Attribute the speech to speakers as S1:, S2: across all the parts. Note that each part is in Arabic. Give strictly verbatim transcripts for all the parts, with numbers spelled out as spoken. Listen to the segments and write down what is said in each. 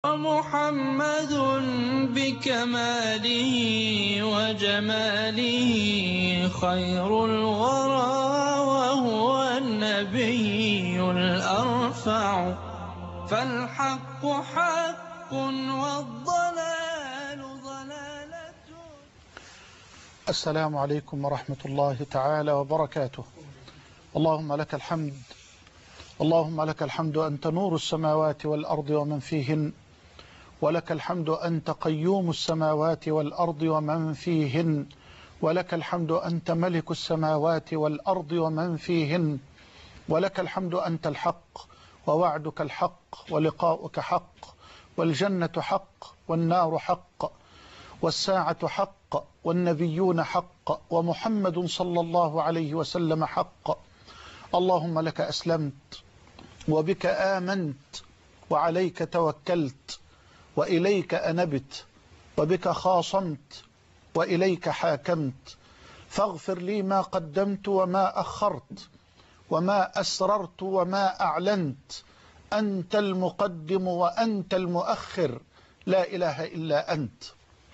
S1: ومحمد بكماله وجماله خير الورى، وهو النبي الأرفع، فالحق حق والضلال ضلالة.
S2: السلام عليكم ورحمة الله تعالى وبركاته. اللهم لك الحمد، اللهم لك الحمد أنت نور السماوات والأرض ومن فيهن، ولك الحمد أنت قيوم السماوات والأرض ومن فيهن، ولك الحمد أنت ملك السماوات والأرض ومن فيهن، ولك الحمد أنت الحق ووعدك الحق ولقاؤك حق، والجنة حق والنار حق والساعة حق والنبيون حق ومحمد صلى الله عليه وسلم حق. اللهم لك أسلمت وبك آمنت وعليك توكلت وإليك أنبت وبك خاصمت وإليك حاكمت، فاغفر لي ما قدمت وما أخرت وما أسررت وما أعلنت، أنت المقدم وأنت المؤخر، لا إله إلا أنت.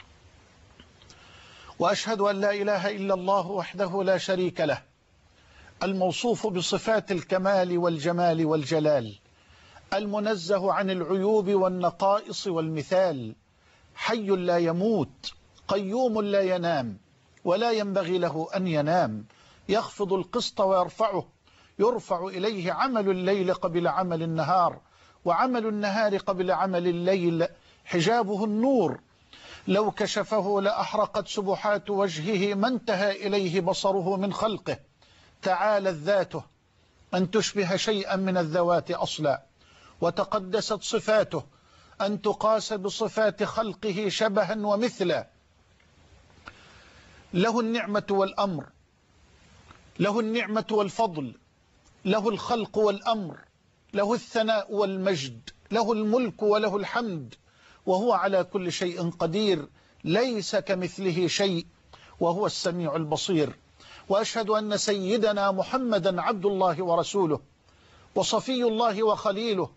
S2: وأشهد أن لا إله إلا الله وحده لا شريك له، الموصوف بصفات الكمال والجمال والجلال، المنزه عن العيوب والنقائص والمثال، حي لا يموت، قيوم لا ينام ولا ينبغي له أن ينام، يخفض القسط ويرفعه، يرفع إليه عمل الليل قبل عمل النهار، وعمل النهار قبل عمل الليل، حجابه النور، لو كشفه لأحرقت سبحات وجهه ما انتهى إليه بصره من خلقه، تعالت ذاته أن تشبه شيئا من الذوات أصلا، وتقدست صفاته أن تقاس بصفات خلقه شبها ومثلا. له النعمة والأمر، له النعمة والفضل، له الخلق والأمر، له الثناء والمجد، له الملك وله الحمد، وهو على كل شيء قدير، ليس كمثله شيء، وهو السميع البصير. وأشهد أن سيدنا محمدا عبد الله ورسوله، وصفي الله وخليله،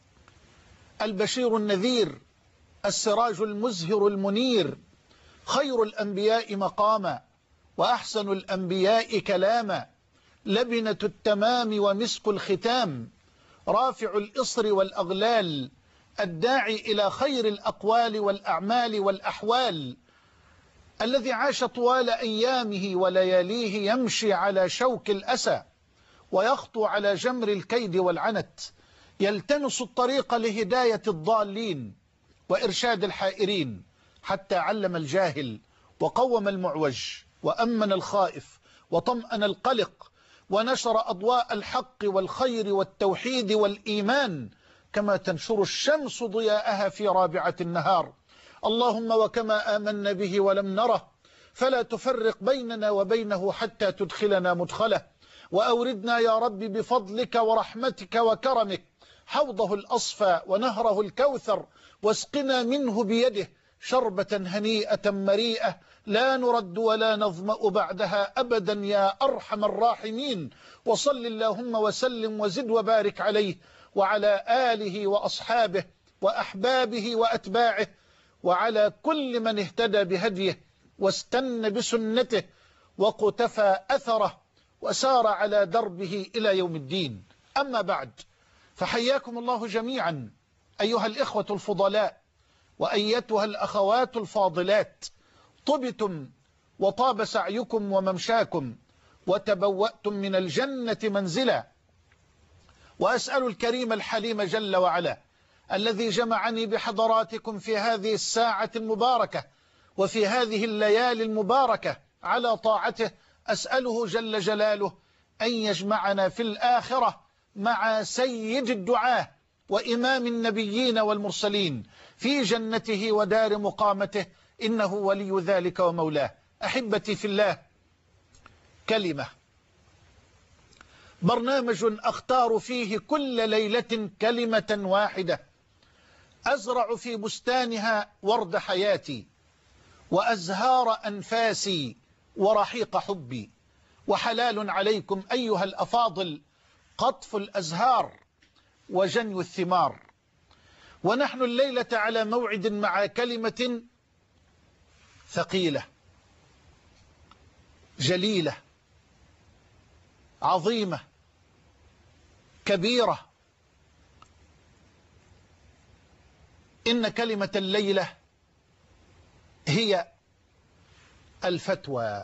S2: البشير النذير، السراج المزهر المنير، خير الأنبياء مقاما وأحسن الأنبياء كلاما، لبنة التمام ومسك الختام، رافع الإصر والأغلال، الداعي إلى خير الأقوال والأعمال والأحوال، الذي عاش طوال أيامه ولياليه يمشي على شوك الأسى ويخطو على جمر الكيد والعنت، يلتمس الطريق لهداية الضالين وإرشاد الحائرين، حتى علم الجاهل وقوم المعوج وأمن الخائف وطمأن القلق، ونشر أضواء الحق والخير والتوحيد والإيمان كما تنشر الشمس ضياءها في رابعة النهار. اللهم وكما آمنا به ولم نره، فلا تفرق بيننا وبينه حتى تدخلنا مدخله، وأوردنا يا رب بفضلك ورحمتك وكرمك حوضه الأصفى ونهره الكوثر، واسقنا منه بيده شربة هنيئة مريئة لا نرد ولا نظمأ بعدها أبدا يا أرحم الراحمين. وصل اللهم وسلم وزد وبارك عليه وعلى آله وأصحابه وأحبابه وأتباعه، وعلى كل من اهتدى بهديه واستنى بسنته وقتفى أثره وسار على دربه إلى يوم الدين. أما بعد، فحياكم الله جميعا أيها الإخوة الفضلاء وأيتها الأخوات الفاضلات، طبتم وطاب سعيكم وممشاكم وتبوأتم من الجنة منزلا. وأسأل الكريم الحليم جل وعلا الذي جمعني بحضراتكم في هذه الساعة المباركة وفي هذه الليالي المباركة على طاعته، أسأله جل جلاله أن يجمعنا في الآخرة مع سيد الدعاة وإمام النبيين والمرسلين في جنته ودار مقامته، إنه ولي ذلك ومولاه. أحبتي في الله، كلمة، برنامج أختار فيه كل ليلة كلمة واحدة أزرع في بستانها ورد حياتي وأزهار أنفاسي ورحيق حبي. وحلال عليكم أيها الأفاضل قطف الأزهار وجني الثمار. ونحن الليلة على موعد مع كلمة ثقيلة جليلة عظيمة كبيرة. إن كلمة الليلة هي الفتوى.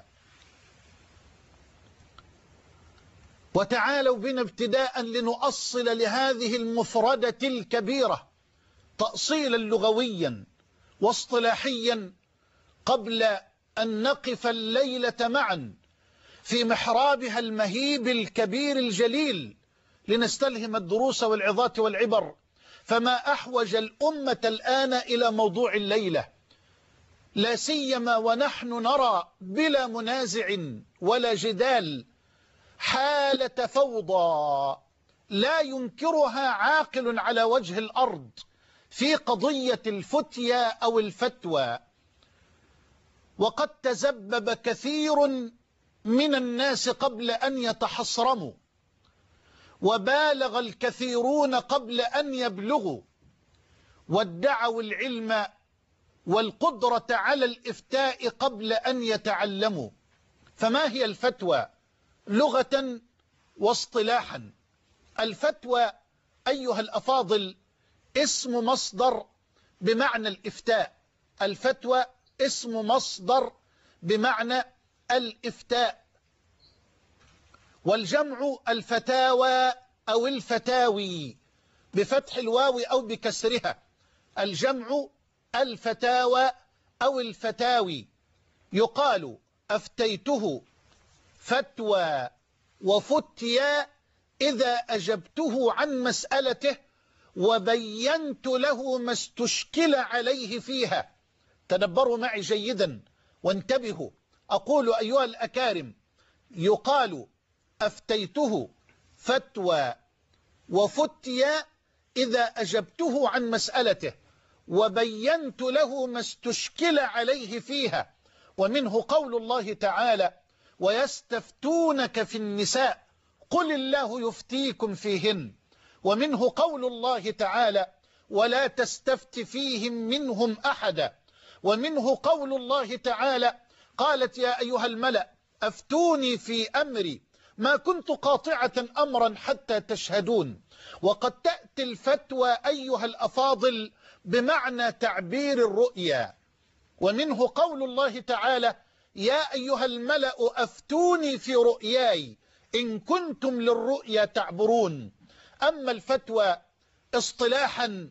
S2: وتعالوا بنا ابتداء لنؤصل لهذه المفردة الكبيرة تأصيلا لغويا واصطلاحيا قبل أن نقف الليلة معا في محرابها المهيب الكبير الجليل لنستلهم الدروس والعظات والعبر. فما أحوج الأمة الآن إلى موضوع الليلة، لا سيما ونحن نرى بلا منازع ولا جدال حالة فوضى لا ينكرها عاقل على وجه الأرض في قضية الفتيا أو الفتوى. وقد تزبب كثير من الناس قبل أن يتحصرموا، وبالغ الكثيرون قبل أن يبلغوا، وادعوا العلم والقدرة على الإفتاء قبل أن يتعلموا. فما هي الفتوى لغة واصطلاحا؟ الفتوى أيها الأفاضل اسم مصدر بمعنى الإفتاء. الفتوى اسم مصدر بمعنى الإفتاء، والجمع الفتاوى أو الفتاوي بفتح الواو أو بكسرها. الجمع الفتاوى أو الفتاوي. يقال أفتيته فتوى وفتيا إذا أجبته عن مسألته وبينت له ما استشكل عليه فيها. تدبروا معي جيدا وانتبهوا. أقول أيها الأكارم، يقال أفتيته فتوى وفتيا إذا أجبته عن مسألته وبينت له ما استشكل عليه فيها. ومنه قول الله تعالى: ويستفتونك في النساء قل الله يفتيكم فيهن. ومنه قول الله تعالى: ولا تستفت فيهم منهم أحدا. ومنه قول الله تعالى: قالت يا أيها الملأ أفتوني في أمري ما كنت قاطعة أمرا حتى تشهدون. وقد تأتي الفتوى أيها الأفاضل بمعنى تعبير الرؤيا. ومنه قول الله تعالى: يا أيها الملأ أفتوني في رؤياي إن كنتم للرؤيا تعبرون. أما الفتوى اصطلاحا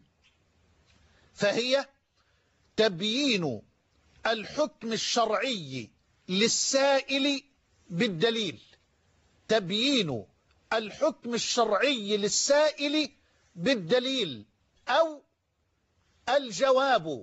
S2: فهي تبيين الحكم الشرعي للسائل بالدليل. تبيين الحكم الشرعي للسائل بالدليل، أو الجواب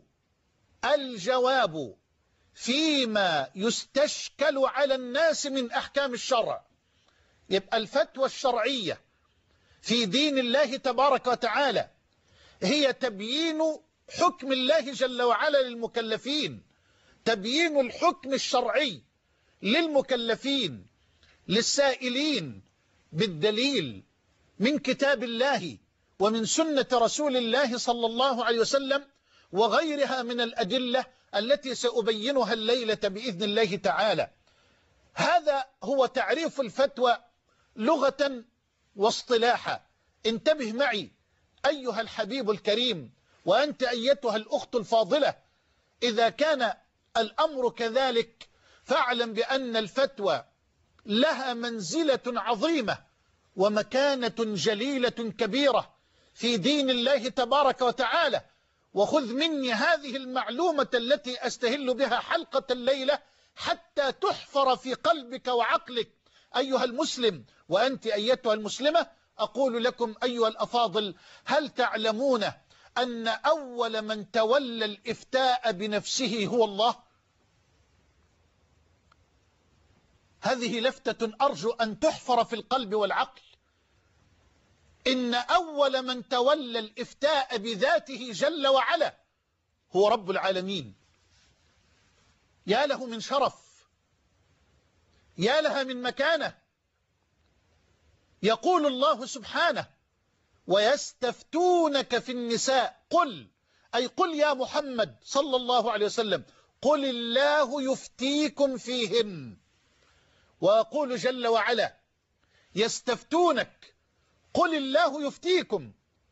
S2: الجواب فيما يستشكل على الناس من أحكام الشرع. يبقى الفتوى الشرعية في دين الله تبارك وتعالى هي تبيين حكم الله جل وعلا للمكلفين، تبيين الحكم الشرعي للمكلفين للسائلين بالدليل من كتاب الله ومن سنة رسول الله صلى الله عليه وسلم وغيرها من الأدلة التي سأبينها الليلة بإذن الله تعالى. هذا هو تعريف الفتوى لغة واصطلاحا. انتبه معي أيها الحبيب الكريم، وأنت أيتها الأخت الفاضلة، إذا كان الأمر كذلك فاعلم بأن الفتوى لها منزلة عظيمة ومكانة جليلة كبيرة في دين الله تبارك وتعالى. وخذ مني هذه المعلومة التي أستهل بها حلقة الليلة حتى تحفر في قلبك وعقلك أيها المسلم، وأنت أيتها المسلمة. أقول لكم أيها الأفاضل، هل تعلمون أن أول من تولى الإفتاء بنفسه هو الله؟ هذه لفتة أرجو أن تحفر في القلب والعقل. إن أول من تولى الإفتاء بذاته جل وعلا هو رب العالمين. يا له من شرف، يا لها من مكانة. يقول الله سبحانه: ويستفتونك في النساء قل، أي قل يا محمد صلى الله عليه وسلم، قل الله يفتيكم فيهن. وأقول جل وعلا يستفتونك قل الله يفتيكم،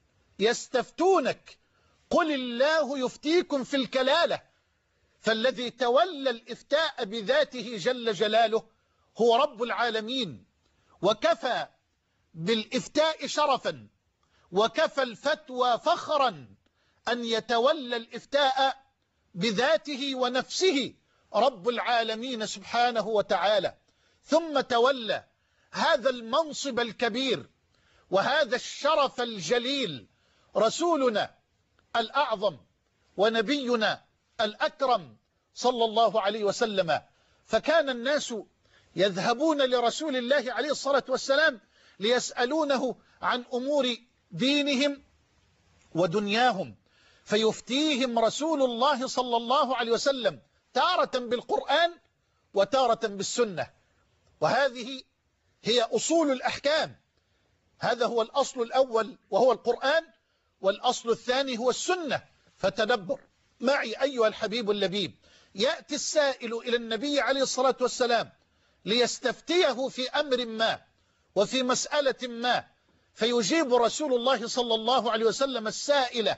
S2: يستفتونك قل الله يفتيكم في الكلالة. فالذي تولى الإفتاء بذاته جل جلاله هو رب العالمين، وكفى بالإفتاء شرفا وكفى الفتوى فخرا أن يتولى الإفتاء بذاته ونفسه رب العالمين سبحانه وتعالى. ثم تولى هذا المنصب الكبير وهذا الشرف الجليل رسولنا الأعظم ونبينا الأكرم صلى الله عليه وسلم. فكان الناس يذهبون لرسول الله عليه الصلاة والسلام ليسألونه عن أمور دينهم ودنياهم، فيفتيهم رسول الله صلى الله عليه وسلم تارة بالقرآن وتارة بالسنة. وهذه هي أصول الأحكام. هذا هو الأصل الأول وهو القرآن، والأصل الثاني هو السنة. فتدبر معي أيها الحبيب اللبيب، يأتي السائل إلى النبي عليه الصلاة والسلام ليستفتيه في أمر ما وفي مسألة ما، فيجيب رسول الله صلى الله عليه وسلم السائل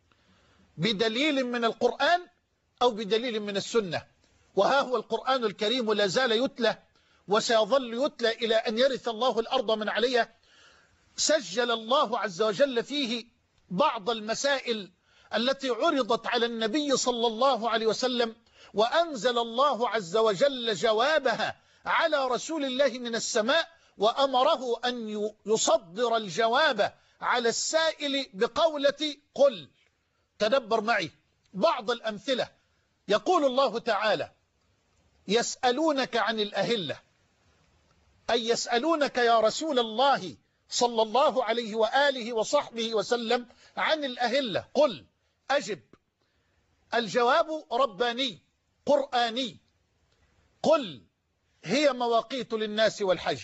S2: بدليل من القرآن أو بدليل من السنة. وها هو القرآن الكريم لا زال يتلى وسيظل يتلى إلى أن يرث الله الأرض من عليها. سجل الله عز وجل فيه بعض المسائل التي عرضت على النبي صلى الله عليه وسلم، وأنزل الله عز وجل جوابها على رسول الله من السماء، وأمره أن يصدر الجواب على السائل بقولة قل. تدبر معي بعض الأمثلة. يقول الله تعالى يسألونك عن الأهلة، أي يسألونك يا رسول الله صلى الله عليه وآله وصحبه وسلم عن الأهلة، قل أجب. الجواب رباني قرآني، قل هي مواقيت للناس والحج.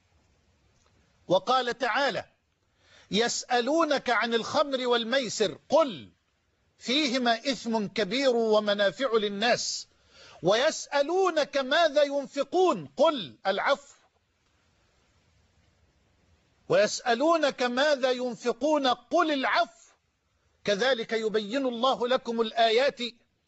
S2: وقال تعالى يسألونك عن الخمر والميسر، قل فيهما إثم كبير ومنافع للناس، ويسألونك ماذا ينفقون، قل العفو. ويسألونك ماذا ينفقون، قل العفو. كذلك يبين الله لكم الآيات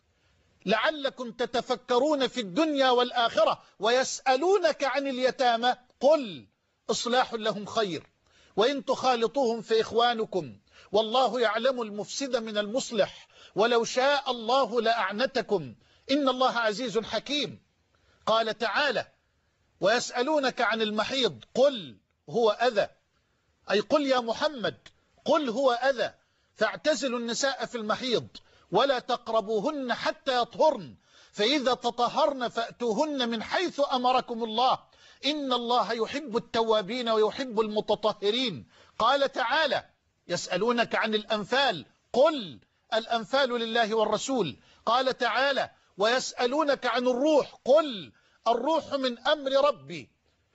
S2: لعلكم تتفكرون في الدنيا والآخرة. ويسألونك عن اليتامى، قل إصلاح لهم خير وإن تخالطوهم فإخوانكم والله يعلم المفسد من المصلح ولو شاء الله لأعنتكم إن الله عزيز حكيم. قال تعالى ويسألونك عن المحيض، قل هو أذى، أي قل يا محمد قل هو أذى فاعتزلوا النساء في المحيض ولا تقربوهن حتى يطهرن فإذا تطهرن فأتوهن من حيث أمركم الله إن الله يحب التوابين ويحب المتطهرين. قال تعالى يسألونك عن الأنفال، قل الأنفال لله والرسول. قال تعالى ويسألونك عن الروح، قل الروح من أمر ربي.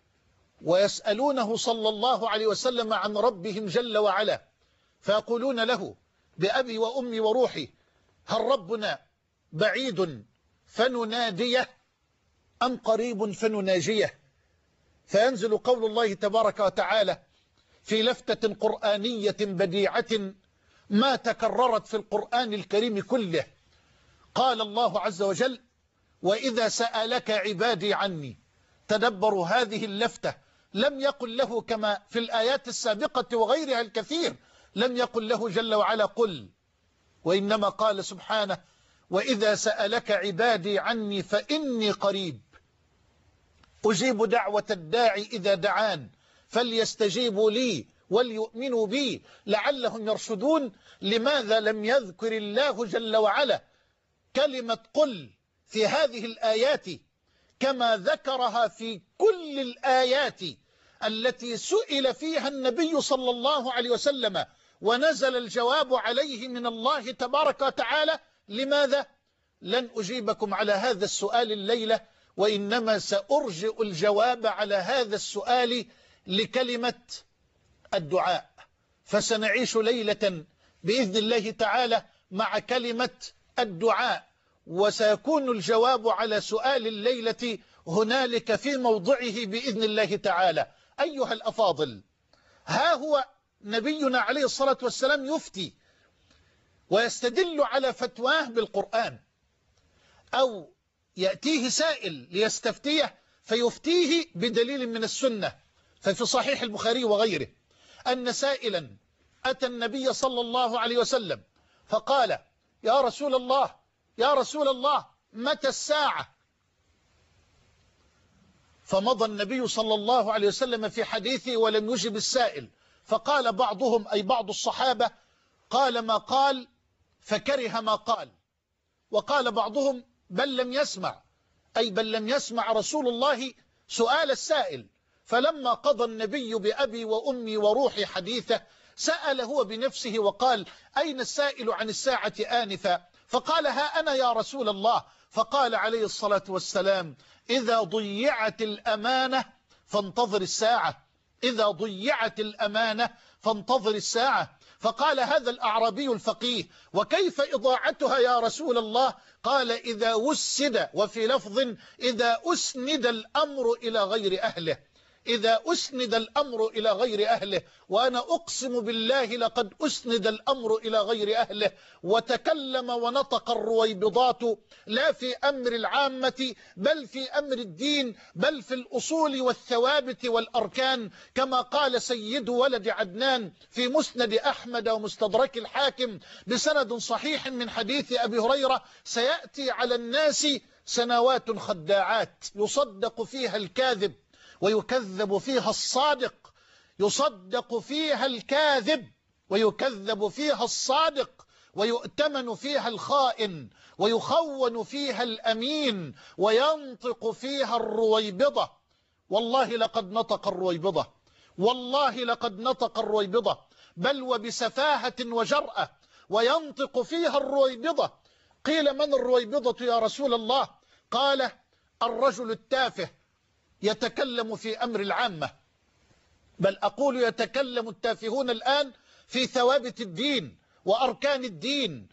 S2: ويسألونه صلى الله عليه وسلم عن ربهم جل وعلا فيقولون له بأبي وأمي وروحي هل ربنا بعيد فنناديه أم قريب فنناجيه؟ فينزل قول الله تبارك وتعالى في لفتة قرآنية بديعة ما تكررت في القرآن الكريم كله. قال الله عز وجل وإذا سألك عبادي عني. تدبروا هذه اللفتة، لم يقل له كما في الآيات السابقة وغيرها الكثير، لم يقل له جل وعلا قل، وإنما قال سبحانه وإذا سألك عبادي عني فإني قريب أجيب دعوة الداعي إذا دعان فليستجيبوا لي وليؤمنوا بي لعلهم يرشدون. لماذا لم يذكر الله جل وعلا كلمة قل في هذه الآيات كما ذكرها في كل الآيات التي سئل فيها النبي صلى الله عليه وسلم ونزل الجواب عليه من الله تبارك وتعالى؟ لماذا؟ لن أجيبكم على هذا السؤال الليلة، وإنما سأرجئ الجواب على هذا السؤال لكلمة الدعاء. فسنعيش ليلة بإذن الله تعالى مع كلمة الدعاء، وسيكون الجواب على سؤال الليلة هنالك في موضعه بإذن الله تعالى. أيها الأفاضل، ها هو نبينا عليه الصلاة والسلام يفتي ويستدل على فتواه بالقرآن، أو يأتيه سائل ليستفتيه فيفتيه بدليل من السنة. ففي صحيح البخاري وغيره أن سائلا أتى النبي صلى الله عليه وسلم فقال: يا رسول الله يا رسول الله متى الساعة؟ فمضى النبي صلى الله عليه وسلم في حديثه ولم يجب السائل، فقال بعضهم أي بعض الصحابة: قال ما قال فكره ما قال. وقال بعضهم: بل لم يسمع، أي بل لم يسمع رسول الله سؤال السائل. فلما قضى النبي بأبي وأمي وروحي حديثه سأل هو بنفسه وقال: أين السائل عن الساعة آنفا؟ فقال: ها أنا يا رسول الله. فقال عليه الصلاة والسلام: إذا ضيعت الأمانة فانتظر الساعة، إذا ضيعت الأمانة فانتظر الساعة. فقال هذا الأعرابي الفقيه: وكيف إضاعتها يا رسول الله؟ قال: إذا وسد، وفي لفظ إذا أسند الأمر إلى غير أهله، إذا أسند الأمر إلى غير أهله. وأنا أقسم بالله لقد أسند الأمر إلى غير أهله، وتكلم ونطق الرويبضات لا في أمر العامة بل في أمر الدين، بل في الأصول والثوابت والأركان، كما قال سيد ولد عدنان في مسند أحمد ومستدرك الحاكم بسند صحيح من حديث أبي هريرة: سيأتي على الناس سنوات خداعات يصدق فيها الكاذب ويكذب فيها الصادق، يصدق فيها الكاذب ويكذب فيها الصادق، ويؤتمن فيها الخائن ويخون فيها الأمين، وينطق فيها الرويبضة. والله لقد نطق الرويبضة، والله لقد نطق الرويبضة، بل وبسفاهة وجرأة، وينطق فيها الرويبضة. قيل: من الرويبضة يا رسول الله؟ قال: الرجل التافه يتكلم في أمر العامة، بل أقول يتكلم التافهون الآن في ثوابت الدين وأركان الدين،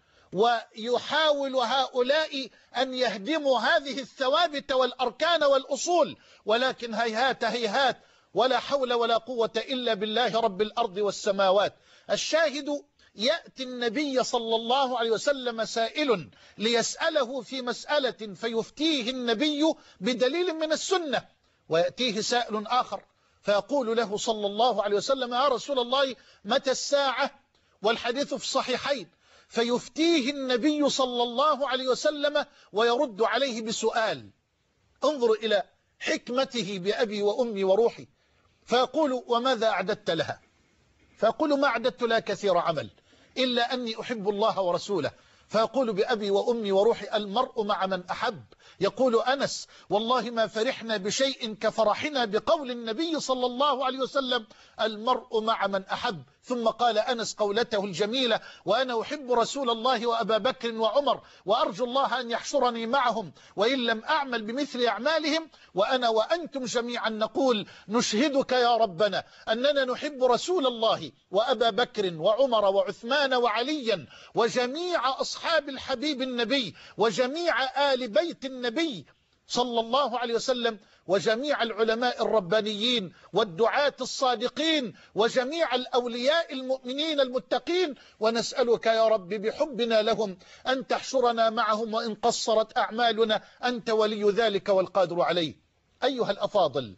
S2: ويحاول هؤلاء أن يهدموا هذه الثوابت والأركان والأصول، ولكن هيهات هيهات ولا حول ولا قوة إلا بالله رب الأرض والسماوات. الشاهد: يأتي النبي صلى الله عليه وسلم سائل ليسأله في مسألة فيفتيه النبي بدليل من السنة، ويأتيه سائل آخر فيقول له صلى الله عليه وسلم: يا رسول الله متى الساعة؟ والحديث في الصحيحين. فيفتيه النبي صلى الله عليه وسلم ويرد عليه بسؤال. انظر إلى حكمته بأبي وأمي وروحي. فيقول: وماذا أعددت لها؟ فيقول: ما أعددت لها كثير عمل إلا أني أحب الله ورسوله. فيقول: بأبي وأمي وروحي المرء مع من أحب. يقول أنس: والله ما فرحنا بشيء كفرحنا بقول النبي صلى الله عليه وسلم: المرء مع من أحب. ثم قال أنس قولته الجميلة: وأنا أحب رسول الله وأبا بكر وعمر، وأرجو الله أن يحشرني معهم وإن لم أعمل بمثل أعمالهم. وأنا وأنتم جميعا نقول: نشهدك يا ربنا أننا نحب رسول الله وأبا بكر وعمر وعثمان وعليا وجميع أصحاب الحبيب النبي وجميع آل بيت النبي صلى الله عليه وسلم، وجميع العلماء الربانيين والدعاة الصادقين وجميع الأولياء المؤمنين المتقين. ونسألك يا رب بحبنا لهم أن تحشرنا معهم وإن قصرت أعمالنا، أنت ولي ذلك والقادر عليه. أيها الأفاضل،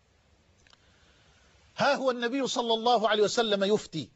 S2: ها هو النبي صلى الله عليه وسلم يفتي،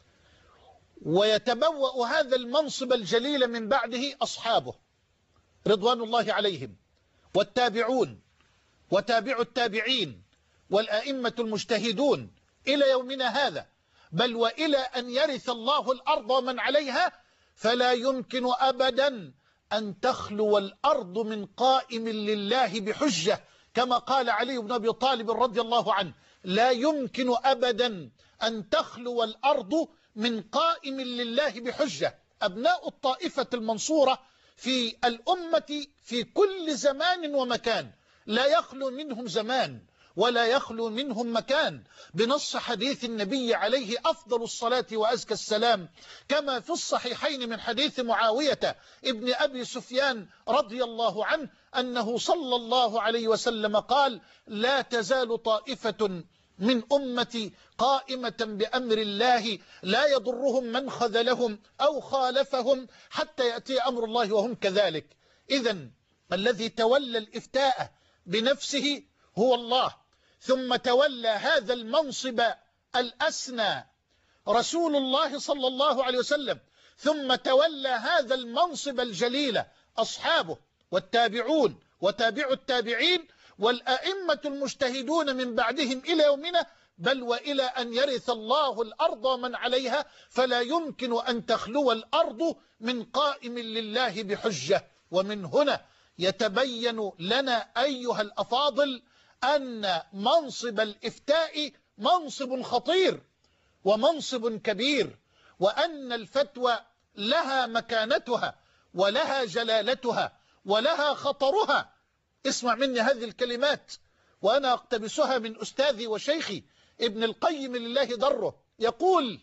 S2: ويتبوأ هذا المنصب الجليل من بعده أصحابه رضوان الله عليهم، والتابعون وتابع التابعين والأئمة المجتهدون إلى يومنا هذا، بل وإلى أن يرث الله الأرض ومن عليها. فلا يمكن أبدا أن تخلو الأرض من قائم لله بحجة، كما قال علي بن أبي طالب رضي الله عنه: لا يمكن أبدا أن تخلو الأرض من قائم لله بحجة. أبناء الطائفة المنصورة في الأمة في كل زمان ومكان لا يخلو منهم زمان ولا يخلو منهم مكان بنص حديث النبي عليه أفضل الصلاة وأزكى السلام، كما في الصحيحين من حديث معاوية ابن أبي سفيان رضي الله عنه أنه صلى الله عليه وسلم قال: لا تزال طائفة من أمتي قائمة بأمر الله لا يضرهم من خذلهم أو خالفهم حتى يأتي أمر الله وهم كذلك. إذن الذي تولى الإفتاء بنفسه هو الله، ثم تولى هذا المنصب الأسنى رسول الله صلى الله عليه وسلم، ثم تولى هذا المنصب الجليل أصحابه والتابعون وتابع التابعين والأئمة المجتهدون من بعدهم إلى يومنا، بل وإلى أن يرث الله الأرض ومن عليها، فلا يمكن أن تخلو الأرض من قائم لله بحجة. ومن هنا يتبين لنا أيها الأفاضل أن منصب الإفتاء منصب خطير ومنصب كبير، وأن الفتوى لها مكانتها ولها جلالتها ولها خطرها. اسمع مني هذه الكلمات وأنا أقتبسها من أستاذي وشيخي ابن القيم لله ضره، يقول: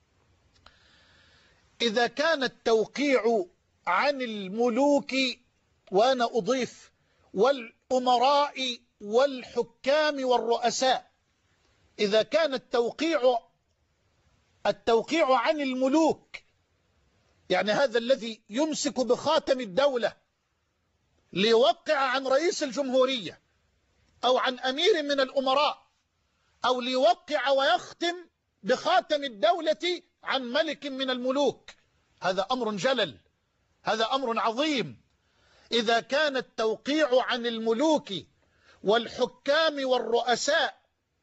S2: إذا كان التوقيع عن الملوك، وأنا أضيف والأمراء والحكام والرؤساء، إذا كان التوقيع التوقيع عن الملوك، يعني هذا الذي يمسك بخاتم الدولة ليوقع عن رئيس الجمهورية أو عن أمير من الأمراء، أو ليوقع ويختم بخاتم الدولة عن ملك من الملوك، هذا أمر جلل، هذا أمر عظيم. إذا كان التوقيع عن الملوك والحكام والرؤساء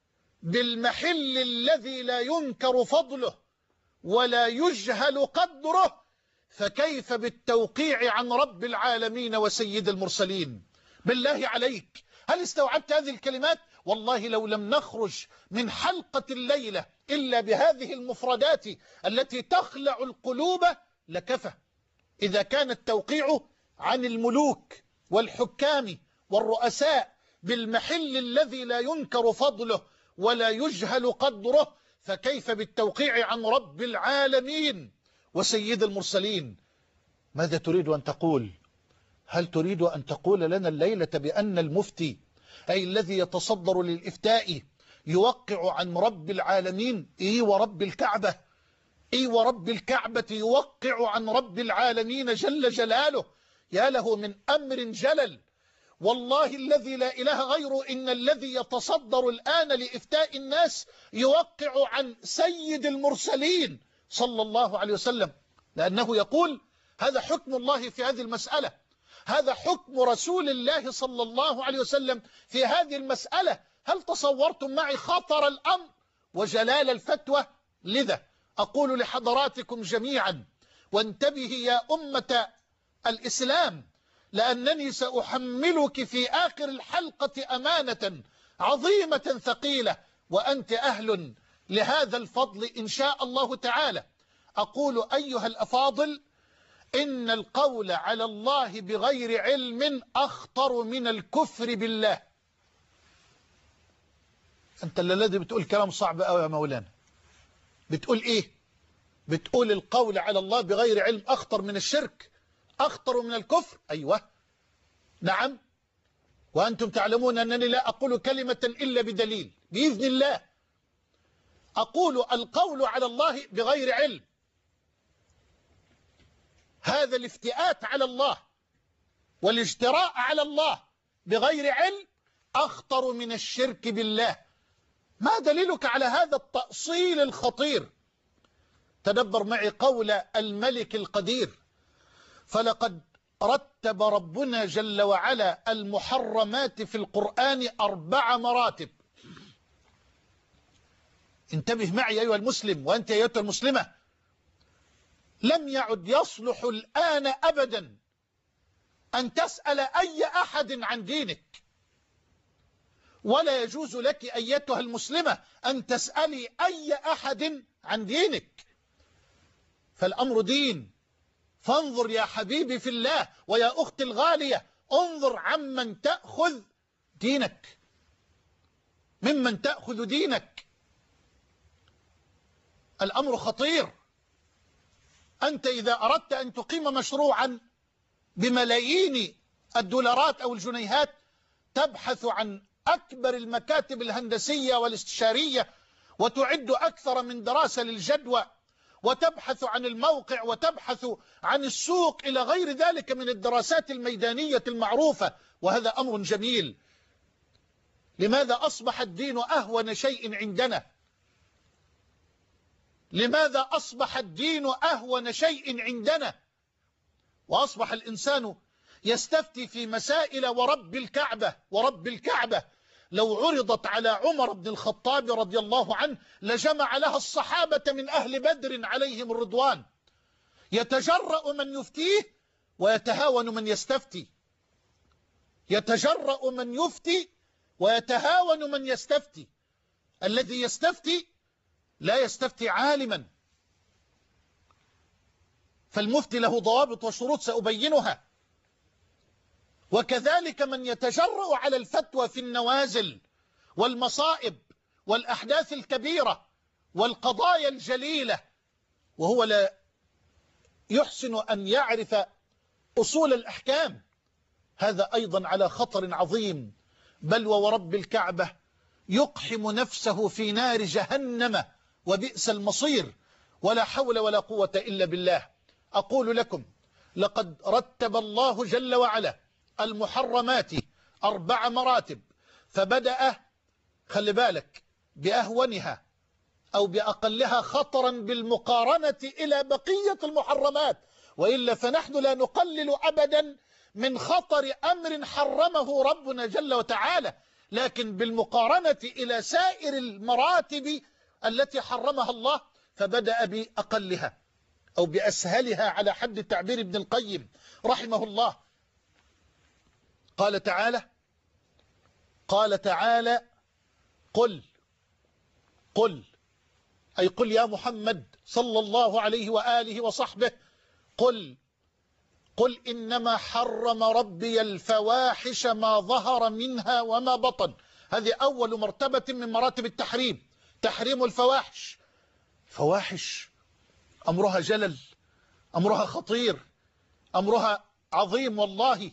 S2: بالمحل الذي لا ينكر فضله ولا يجهل قدره، فكيف بالتوقيع عن رب العالمين وسيد المرسلين؟ بالله عليك، هل استوعبت هذه الكلمات؟ والله لو لم نخرج من حلقة الليلة إلا بهذه المفردات التي تخلع القلوب لكفى. إذا كان التوقيع عن الملوك والحكام والرؤساء بالمحل الذي لا ينكر فضله ولا يجهل قدره، فكيف بالتوقيع عن رب العالمين وسيد المرسلين؟ ماذا تريد أن تقول؟ هل تريد أن تقول لنا الليلة بأن المفتي أي الذي يتصدر للإفتاء يوقع عن رب العالمين؟ إيه ورب الكعبة، إيه ورب الكعبة يوقع عن رب العالمين جل جلاله، يا له من أمر جلل. والله الذي لا إله غيره إن الذي يتصدر الآن لإفتاء الناس يوقع عن سيد المرسلين صلى الله عليه وسلم، لأنه يقول هذا حكم الله في هذه المسألة، هذا حكم رسول الله صلى الله عليه وسلم في هذه المسألة. هل تصورتم معي خطر الأمر وجلال الفتوى؟ لذا أقول لحضراتكم جميعا، وانتبه يا أمة الإسلام، لأنني سأحملك في آخر الحلقة أمانة عظيمة ثقيلة، وأنت أهل لهذا الفضل إن شاء الله تعالى. أقول أيها الأفاضل: إن القول على الله بغير علم أخطر من الكفر بالله. أنت الذي بتقول كلام صعب أوي يا مولانا. بتقول إيه؟ بتقول القول على الله بغير علم أخطر من الشرك، أخطر من الكفر. أيوة نعم، وأنتم تعلمون أنني لا أقول كلمة إلا بدليل بإذن الله. أقول القول على الله بغير علم، هذا الافتئات على الله والاجتراء على الله بغير علم أخطر من الشرك بالله. ما دليلك على هذا التأصيل الخطير؟ تدبر معي قول الملك القدير: فلقد رتب ربنا جل وعلا المحرمات في القرآن أربع مراتب. انتبه معي أيها المسلم وأنت أيها المسلمة، لم يعد يصلح الآن أبدا أن تسأل أي أحد عن دينك، ولا يجوز لك أيتها المسلمة أن تسألي أي أحد عن دينك، فالأمر دين. فانظر يا حبيبي في الله ويا أختي الغالية، انظر عمن تأخذ دينك. ممن تأخذ دينك؟ الأمر خطير. أنت إذا أردت أن تقيم مشروعا بملايين الدولارات أو الجنيهات تبحث عن أكبر المكاتب الهندسية والاستشارية وتعد أكثر من دراسة للجدوى وتبحث عن الموقع وتبحث عن السوق إلى غير ذلك من الدراسات الميدانية المعروفة، وهذا أمر جميل. لماذا أصبح الدين أهون شيء عندنا؟ لماذا أصبح الدين أهون شيء عندنا؟ وأصبح الإنسان يستفتي في مسائل ورب الكعبة ورب الكعبة لو عرضت على عمر بن الخطاب رضي الله عنه لجمع لها الصحابة من أهل بدر عليهم الرضوان. يتجرأ من يفتيه ويتهاون من يستفتي، يتجرأ من يفتي ويتهاون من يستفتي. الذي يستفتي لا يستفتي عالما، فالمفتي له ضوابط وشروط سأبينها. وكذلك من يتجرأ على الفتوى في النوازل والمصائب والأحداث الكبيرة والقضايا الجليلة وهو لا يحسن أن يعرف أصول الأحكام، هذا أيضا على خطر عظيم. بل ورب الكعبة يقحم نفسه في نار جهنم وبئس المصير، ولا حول ولا قوة إلا بالله. أقول لكم لقد رتب الله جل وعلا المحرمات أربع مراتب، فبدأ خلي بالك بأهونها أو بأقلها خطرا بالمقارنة إلى بقية المحرمات، وإلا فنحن لا نقلل أبدا من خطر أمر حرمه ربنا جل وتعالى، لكن بالمقارنة إلى سائر المراتب التي حرمها الله فبدأ بأقلها أو بأسهلها على حد تعبير ابن القيم رحمه الله. قال تعالى قال تعالى قل قل أي قل يا محمد صلى الله عليه وآله وصحبه قل قل إنما حرم ربي الفواحش ما ظهر منها وما بطن. هذه أول مرتبة من مراتب التحريم، تحريم الفواحش. فواحش أمرها جلل، أمرها خطير، أمرها عظيم والله.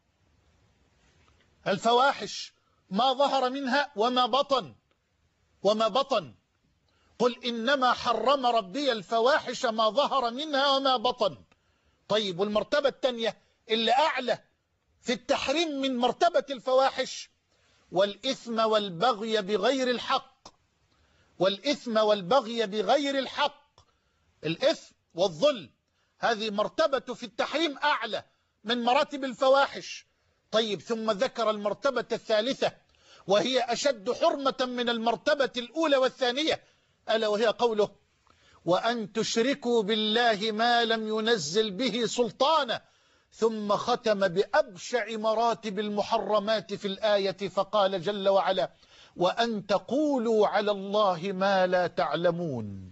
S2: الفواحش ما ظهر منها وما بطن وما بطن قل إنما حرم ربي الفواحش ما ظهر منها وما بطن. طيب والمرتبة الثانية اللي أعلى في التحريم من مرتبة الفواحش والإثم والبغي بغير الحق، والإثم والبغي بغير الحق، الإثم والظلم، هذه مرتبة في التحريم أعلى من مراتب الفواحش. طيب ثم ذكر المرتبة الثالثة وهي أشد حرمة من المرتبة الأولى والثانية، ألا وهي قوله وأن تشركوا بالله ما لم ينزل به سلطانا، ثم ختم بأبشع مراتب المحرمات في الآية فقال جل وعلا وأن تقولوا على الله ما لا تعلمون.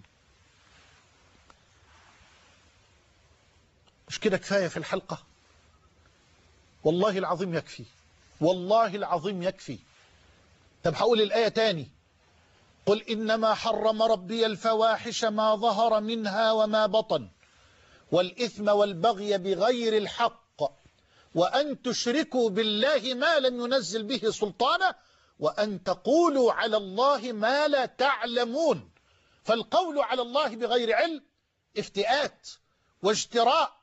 S2: مش كده كفاية في الحلقة؟ والله العظيم يكفي، والله العظيم يكفي. طب هقول الآية تاني قل إنما حرم ربي الفواحش ما ظهر منها وما بطن والإثم والبغي بغير الحق وأن تشركوا بالله ما لم ينزل به سلطانا وأن تقولوا على الله ما لا تعلمون. فالقول على الله بغير علم افتئات واجتراء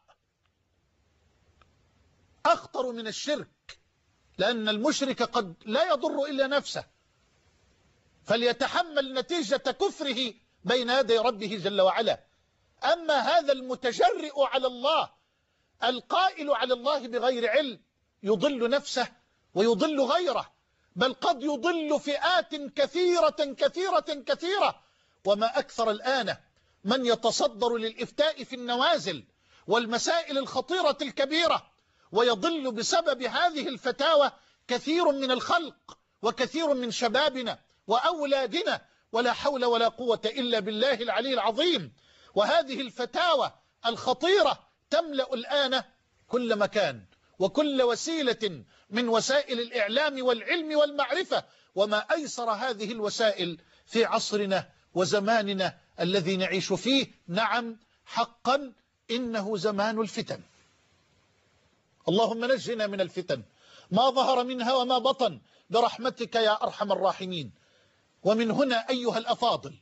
S2: أخطر من الشرك، لأن المشرك قد لا يضر إلا نفسه فليتحمل نتيجة كفره بين يدي ربه جل وعلا. أما هذا المتجرئ على الله القائل على الله بغير علم يضل نفسه ويضل غيره، بل قد يضل فئات كثيرة كثيرة كثيرة. وما أكثر الآن من يتصدر للإفتاء في النوازل والمسائل الخطيرة الكبيرة ويضل بسبب هذه الفتاوى كثير من الخلق وكثير من شبابنا وأولادنا، ولا حول ولا قوة إلا بالله العلي العظيم. وهذه الفتاوى الخطيرة تملأ الآن كل مكان، وكل وسيلة من وسائل الإعلام والعلم والمعرفة، وما أيسر هذه الوسائل في عصرنا وزماننا الذي نعيش فيه. نعم حقا إنه زمان الفتن. اللهم نجنا من الفتن ما ظهر منها وما بطن برحمتك يا أرحم الراحمين. ومن هنا أيها الأفاضل،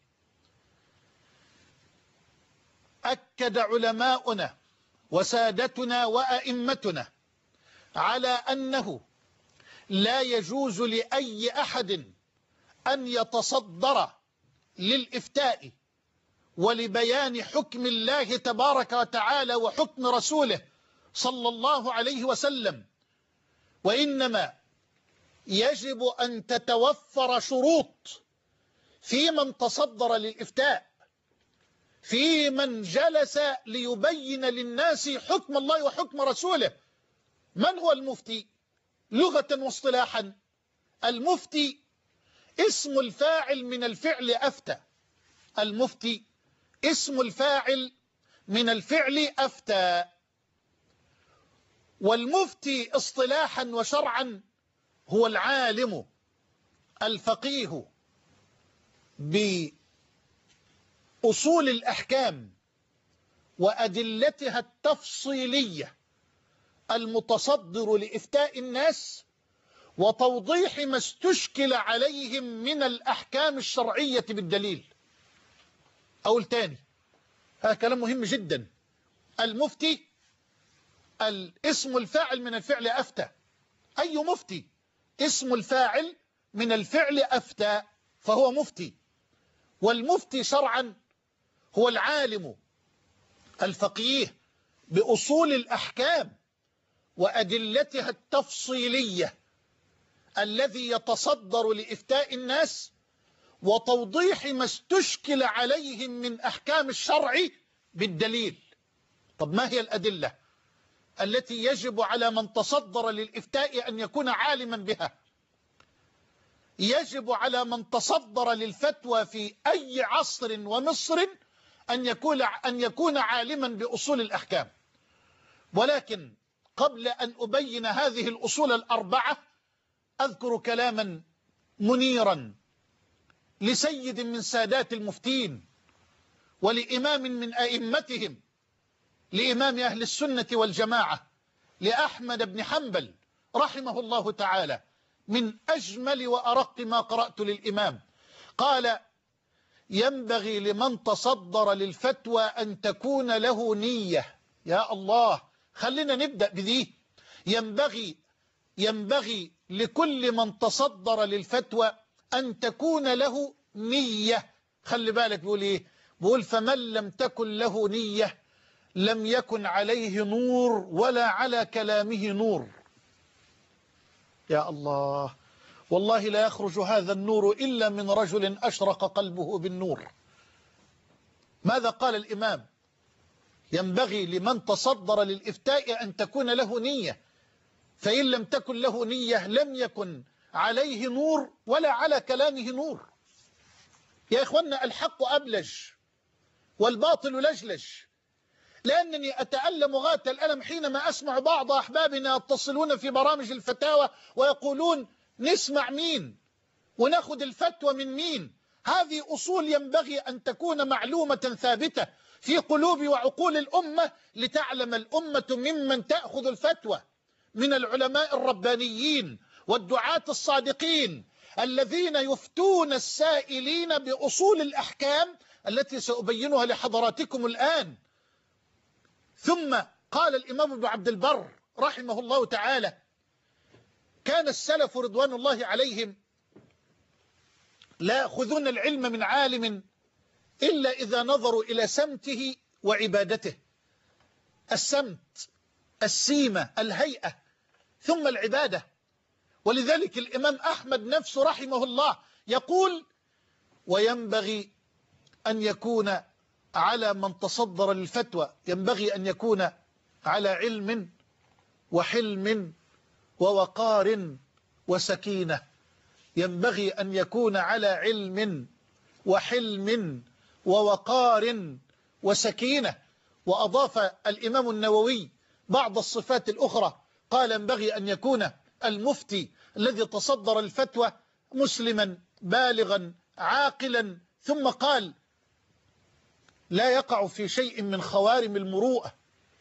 S2: أكد علماؤنا وسادتنا وأئمتنا على أنه لا يجوز لأي أحد أن يتصدر للإفتاء ولبيان حكم الله تبارك وتعالى وحكم رسوله صلى الله عليه وسلم، وإنما يجب أن تتوفر شروط في من تصدر للإفتاء، في من جلس ليبين للناس حكم الله وحكم رسوله. من هو المفتي؟ لغة واصطلاحا المفتي اسم الفاعل من الفعل أفتى. المفتي اسم الفاعل من الفعل أفتى. والمفتي اصطلاحا وشرعا هو العالم الفقيه بأصول الأحكام وأدلتها التفصيلية المتصدر لإفتاء الناس وتوضيح ما استشكل عليهم من الأحكام الشرعية بالدليل. أو الثاني، هذا كلام مهم جدا. المفتي الاسم الفاعل من الفعل أفتى. أي مفتي؟ اسم الفاعل من الفعل أفتى، فهو مفتي. والمفتي شرعا هو العالم الفقيه بأصول الأحكام وأدلتها التفصيلية الذي يتصدر لإفتاء الناس وتوضيح ما استشكل عليهم من أحكام الشرع بالدليل. طب ما هي الأدلة التي يجب على من تصدر للإفتاء أن يكون عالما بها؟ يجب على من تصدر للفتوى في أي عصر ومصر أن يكون أن يكون عالما بأصول الأحكام. ولكن قبل أن أبين هذه الأصول الأربعة أذكر كلاما منيرا لسيد من سادات المفتين ولإمام من أئمتهم، لإمام أهل السنة والجماعة، لأحمد بن حنبل رحمه الله تعالى، من أجمل وأرق ما قرأت للإمام. قال: ينبغي لمن تصدر للفتوى أن تكون له نية. يا الله، خلينا نبدأ بذي. ينبغي ينبغي لكل من تصدر للفتوى أن تكون له نية. خلي بالك بيقول إيه؟ بيقول: فمن لم تكن له نية لم يكن عليه نور ولا على كلامه نور. يا الله، والله لا يخرج هذا النور إلا من رجل أشرق قلبه بالنور. ماذا قال الإمام؟ ينبغي لمن تصدر للإفتاء أن تكون له نية، فإن لم تكن له نية لم يكن عليه نور ولا على كلامه نور. يا إخوانا، الحق أبلج والباطل لجلج، لأنني أتألم غاية الألم حينما أسمع بعض أحبابنا يتصلون في برامج الفتاوى ويقولون: نسمع مين ونأخذ الفتوى من مين؟ هذه أصول ينبغي أن تكون معلومة ثابتة في قلوب وعقول الأمة، لتعلم الأمة ممن تأخذ الفتوى، من العلماء الربانيين والدعاة الصادقين الذين يفتون السائلين بأصول الأحكام التي سأبينها لحضراتكم الآن. ثم قال الإمام ابن عبد البر رحمه الله تعالى: كان السلف رضوان الله عليهم لا يأخذون العلم من عالم إلا إذا نظروا إلى سمته وعبادته. السمت، السيمة، الهيئة، ثم العبادة. ولذلك الإمام أحمد نفسه رحمه الله يقول: وينبغي أن يكون على من تصدر للفتوى، ينبغي أن يكون على علم وحلم ووقار وسكينة. ينبغي أن يكون على علم وحلم ووقار وسكينة. وأضاف الإمام النووي بعض الصفات الأخرى، قال ينبغي أن يكون المفتي الذي تصدر الفتوى مسلما بالغا عاقلا، ثم قال لا يقع في شيء من خوارم المروءة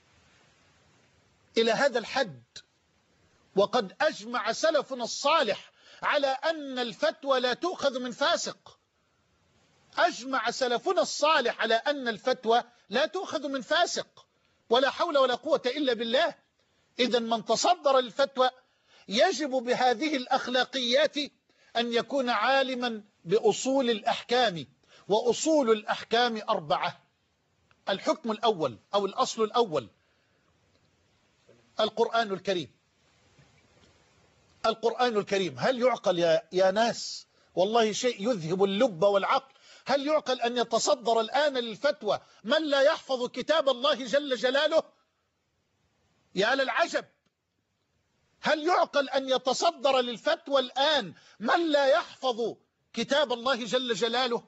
S2: إلى هذا الحد. وقد أجمع سلفنا الصالح على أن الفتوى لا تؤخذ من فاسق. أجمع سلفنا الصالح على أن الفتوى لا تؤخذ من فاسق، ولا حول ولا قوة إلا بالله. إذن من تصدر الفتوى يجب بهذه الأخلاقيات أن يكون عالما بأصول الأحكام، وأصول الأحكام أربعة. الحكم الأول أو الأصل الأول القرآن الكريم. القرآن الكريم، هل يعقل يا, يا ناس؟ والله شيء يذهب اللب والعقل. هل يعقل أن يتصدر الآن للفتوى من لا يحفظ كتاب الله جل جلاله؟ يا للعجب. هل يعقل أن يتصدر للفتوى الآن من لا يحفظ كتاب الله جل جلاله؟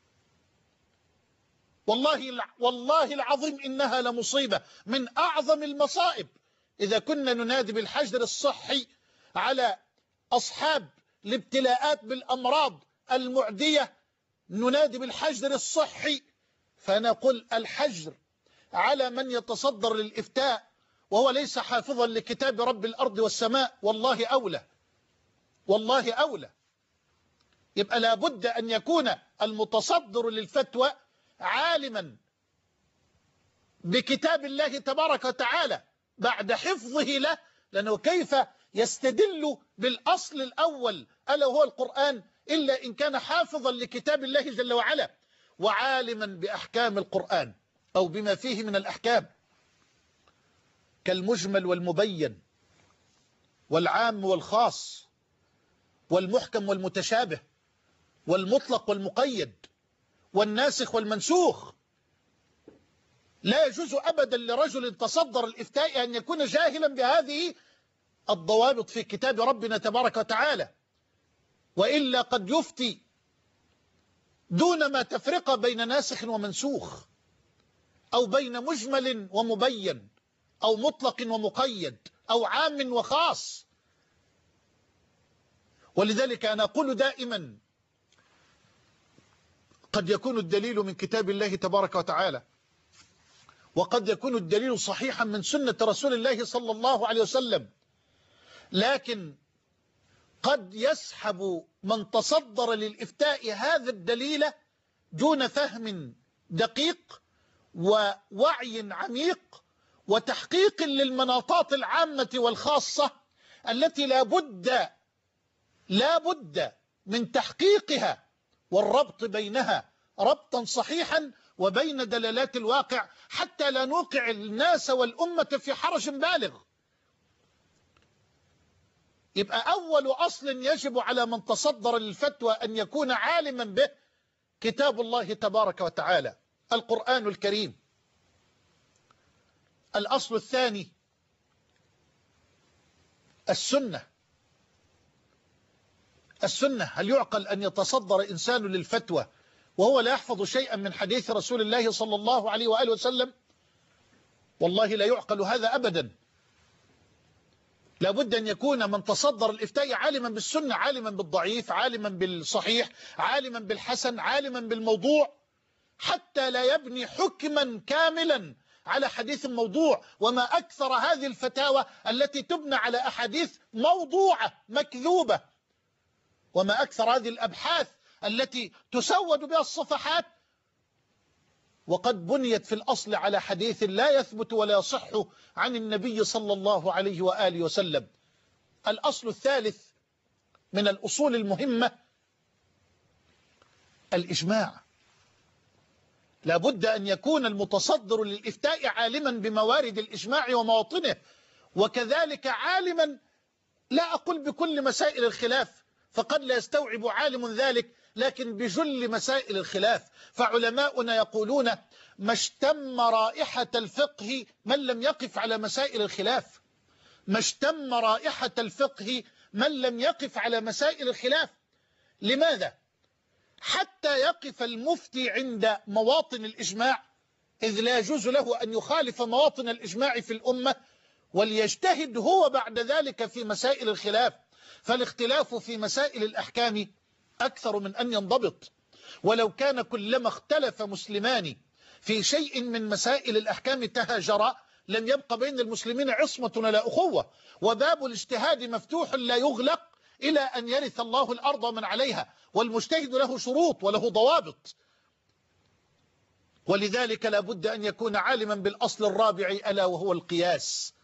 S2: والله والله العظيم إنها لمصيبة من أعظم المصائب. إذا كنا ننادي بالحجر الصحي على أصحاب الابتلاءات بالأمراض المعدية، ننادي بالحجر الصحي، فنقول الحجر على من يتصدر للإفتاء وهو ليس حافظا لكتاب رب الأرض والسماء، والله أولى، والله أولى. يبقى لابد أن يكون المتصدر للفتوى عالما بكتاب الله تبارك وتعالى بعد حفظه له، لأنه كيف يستدل بالأصل الأول ألا هو القرآن إلا إن كان حافظا لكتاب الله جل وعلا، وعالما بأحكام القرآن أو بما فيه من الأحكام كالمجمل والمبين والعام والخاص والمحكم والمتشابه والمطلق والمقيد والناسخ والمنسوخ. لا يجوز أبدا لرجل تصدر الإفتاء أن يكون جاهلا بهذه الضوابط في كتاب ربنا تبارك وتعالى، وإلا قد يفتي دون ما تفرق بين ناسخ ومنسوخ، أو بين مجمل ومبين، أو مطلق ومقيد، أو عام وخاص. ولذلك أنا أقول دائما قد يكون الدليل من كتاب الله تبارك وتعالى، وقد يكون الدليل صحيحا من سنة رسول الله صلى الله عليه وسلم، لكن قد يسحب من تصدر للإفتاء هذا الدليل دون فهم دقيق ووعي عميق وتحقيق للمناطات العامة والخاصة التي لا بد لا بد من تحقيقها والربط بينها ربطا صحيحا وبين دلالات الواقع، حتى لا نوقع الناس والأمة في حرج بالغ. يبقى أول أصل يجب على من تصدر للفتوى أن يكون عالما به كتاب الله تبارك وتعالى القرآن الكريم. الأصل الثاني السنة. السنة، هل يعقل أن يتصدر إنسان للفتوى وهو لا يحفظ شيئا من حديث رسول الله صلى الله عليه وآله وسلم؟ والله لا يعقل هذا أبدا. لابد أن يكون من تصدر الإفتاء عالما بالسنة، عالما بالضعيف، عالما بالصحيح، عالما بالحسن، عالما بالموضوع، حتى لا يبني حكما كاملا على حديث موضوع. وما أكثر هذه الفتاوى التي تبنى على أحاديث موضوعة مكذوبة، وما أكثر هذه الأبحاث التي تسود بها الصفحات وقد بنيت في الأصل على حديث لا يثبت ولا يصح عن النبي صلى الله عليه وآله وسلم. الأصل الثالث من الأصول المهمة الإجماع. لابد أن يكون المتصدر للإفتاء عالما بموارد الإجماع ومواطنه، وكذلك عالما، لا أقول بكل مسائل الخلاف فقد لا يستوعب عالم ذلك، لكن بجل مسائل الخلاف. فعلماؤنا يقولون ما اشتم رائحة الفقه من لم يقف على مسائل الخلاف، ما اشتم رائحة الفقه من لم يقف على مسائل الخلاف. لماذا؟ حتى يقف المفتي عند مواطن الإجماع، إذ لا يجوز له أن يخالف مواطن الإجماع في الأمة، وليجتهد هو بعد ذلك في مسائل الخلاف، فالاختلاف في مسائل الأحكام أكثر من أن ينضبط. ولو كان كلما اختلف مسلمان في شيء من مسائل الأحكام تهاجرا لم يبق بين المسلمين عصمة ولا أخوة، وباب الاجتهاد مفتوح لا يغلق إلى أن يرث الله الأرض من عليها، والمجتهد له شروط وله ضوابط. ولذلك لا بد أن يكون عالما بالأصل الرابع ألا وهو القياس،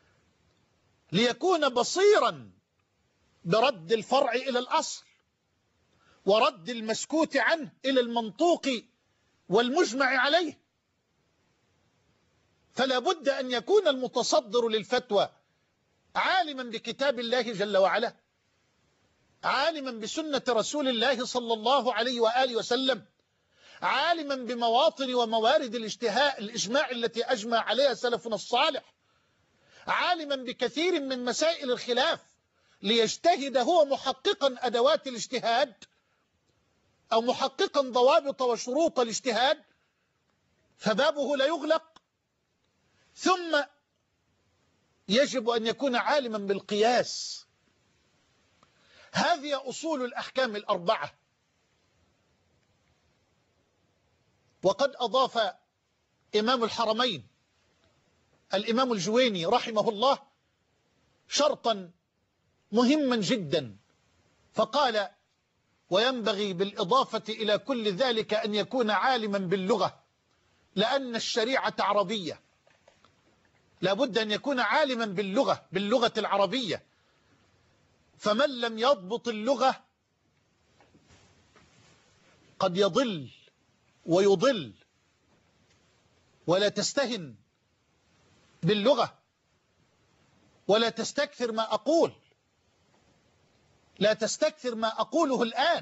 S2: ليكون بصيرا برد الفرع إلى الأصل ورد المسكوت عنه إلى المنطوق والمجمع عليه. فلا بد أن يكون المتصدر للفتوى عالما بكتاب الله جل وعلا، عالما بسنة رسول الله صلى الله عليه وآله وسلم، عالما بمواطن وموارد الاجتهاء الإجماع التي أجمع عليها سلفنا الصالح، عالما بكثير من مسائل الخلاف ليجتهد هو محققا أدوات الاجتهاد أو محققا ضوابط وشروط الاجتهاد، فبابه لا يغلق. ثم يجب أن يكون عالما بالقياس. هذه أصول الأحكام الأربعة. وقد أضاف إمام الحرمين الإمام الجويني رحمه الله شرطا مهما جدا، فقال: وينبغي بالإضافة إلى كل ذلك أن يكون عالما باللغة، لأن الشريعة عربية، لا بد أن يكون عالما باللغة باللغة العربية. فمن لم يضبط اللغة قد يضل ويضل. ولا تستهن باللغة ولا تستكثر ما أقول، لا تستكثر ما أقوله الآن.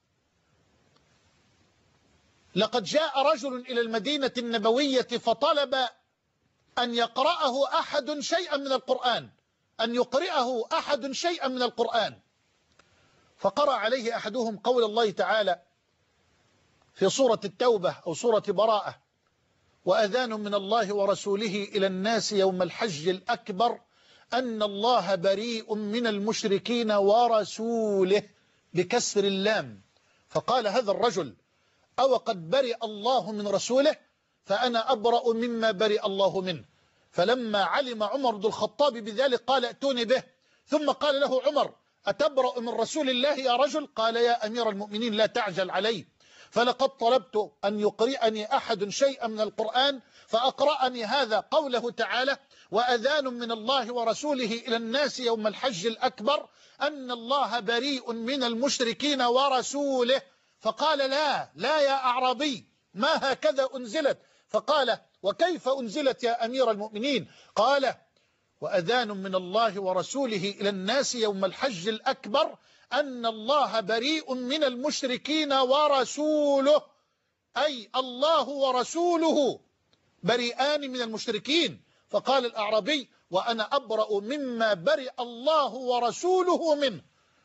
S2: لقد جاء رجل إلى المدينة النبوية فطلب أن يقرأه أحد شيئا من القرآن، أن يقرأه أحد شيئا من القرآن، فقرأ عليه أحدهم قول الله تعالى في سورة التوبة أو سورة براءة: وأذان من الله ورسوله إلى الناس يوم الحج الأكبر أن الله بريء من المشركين ورسوله، بكسر اللام. فقال هذا الرجل: أو قد برئ الله من رسوله فأنا أبرأ مما برئ الله منه. فلما علم عمر بن الخطاب بذلك قال: ائتوني به. ثم قال له عمر: أتبرأ من رسول الله يا رجل؟ قال: يا أمير المؤمنين لا تعجل علي، فلقد طلبت أن يقرئني أحد شيئا من القرآن فأقرأني هذا قوله تعالى: وأذان من الله ورسوله إلى الناس يوم الحج الأكبر أن الله بريء من المشركين ورسوله. فقال: لا لا يا أعرابي، ما هكذا أنزلت. فقال: وكيف أنزلت يا أمير المؤمنين؟ قال: وأذان من الله ورسوله إلى الناس يوم الحج الأكبر أن الله بريء من المشركين ورسوله، أي الله ورسوله بريئان من المشركين. فقال الأعرابي: وأنا أبرأ مما برئ الله ورسوله منه.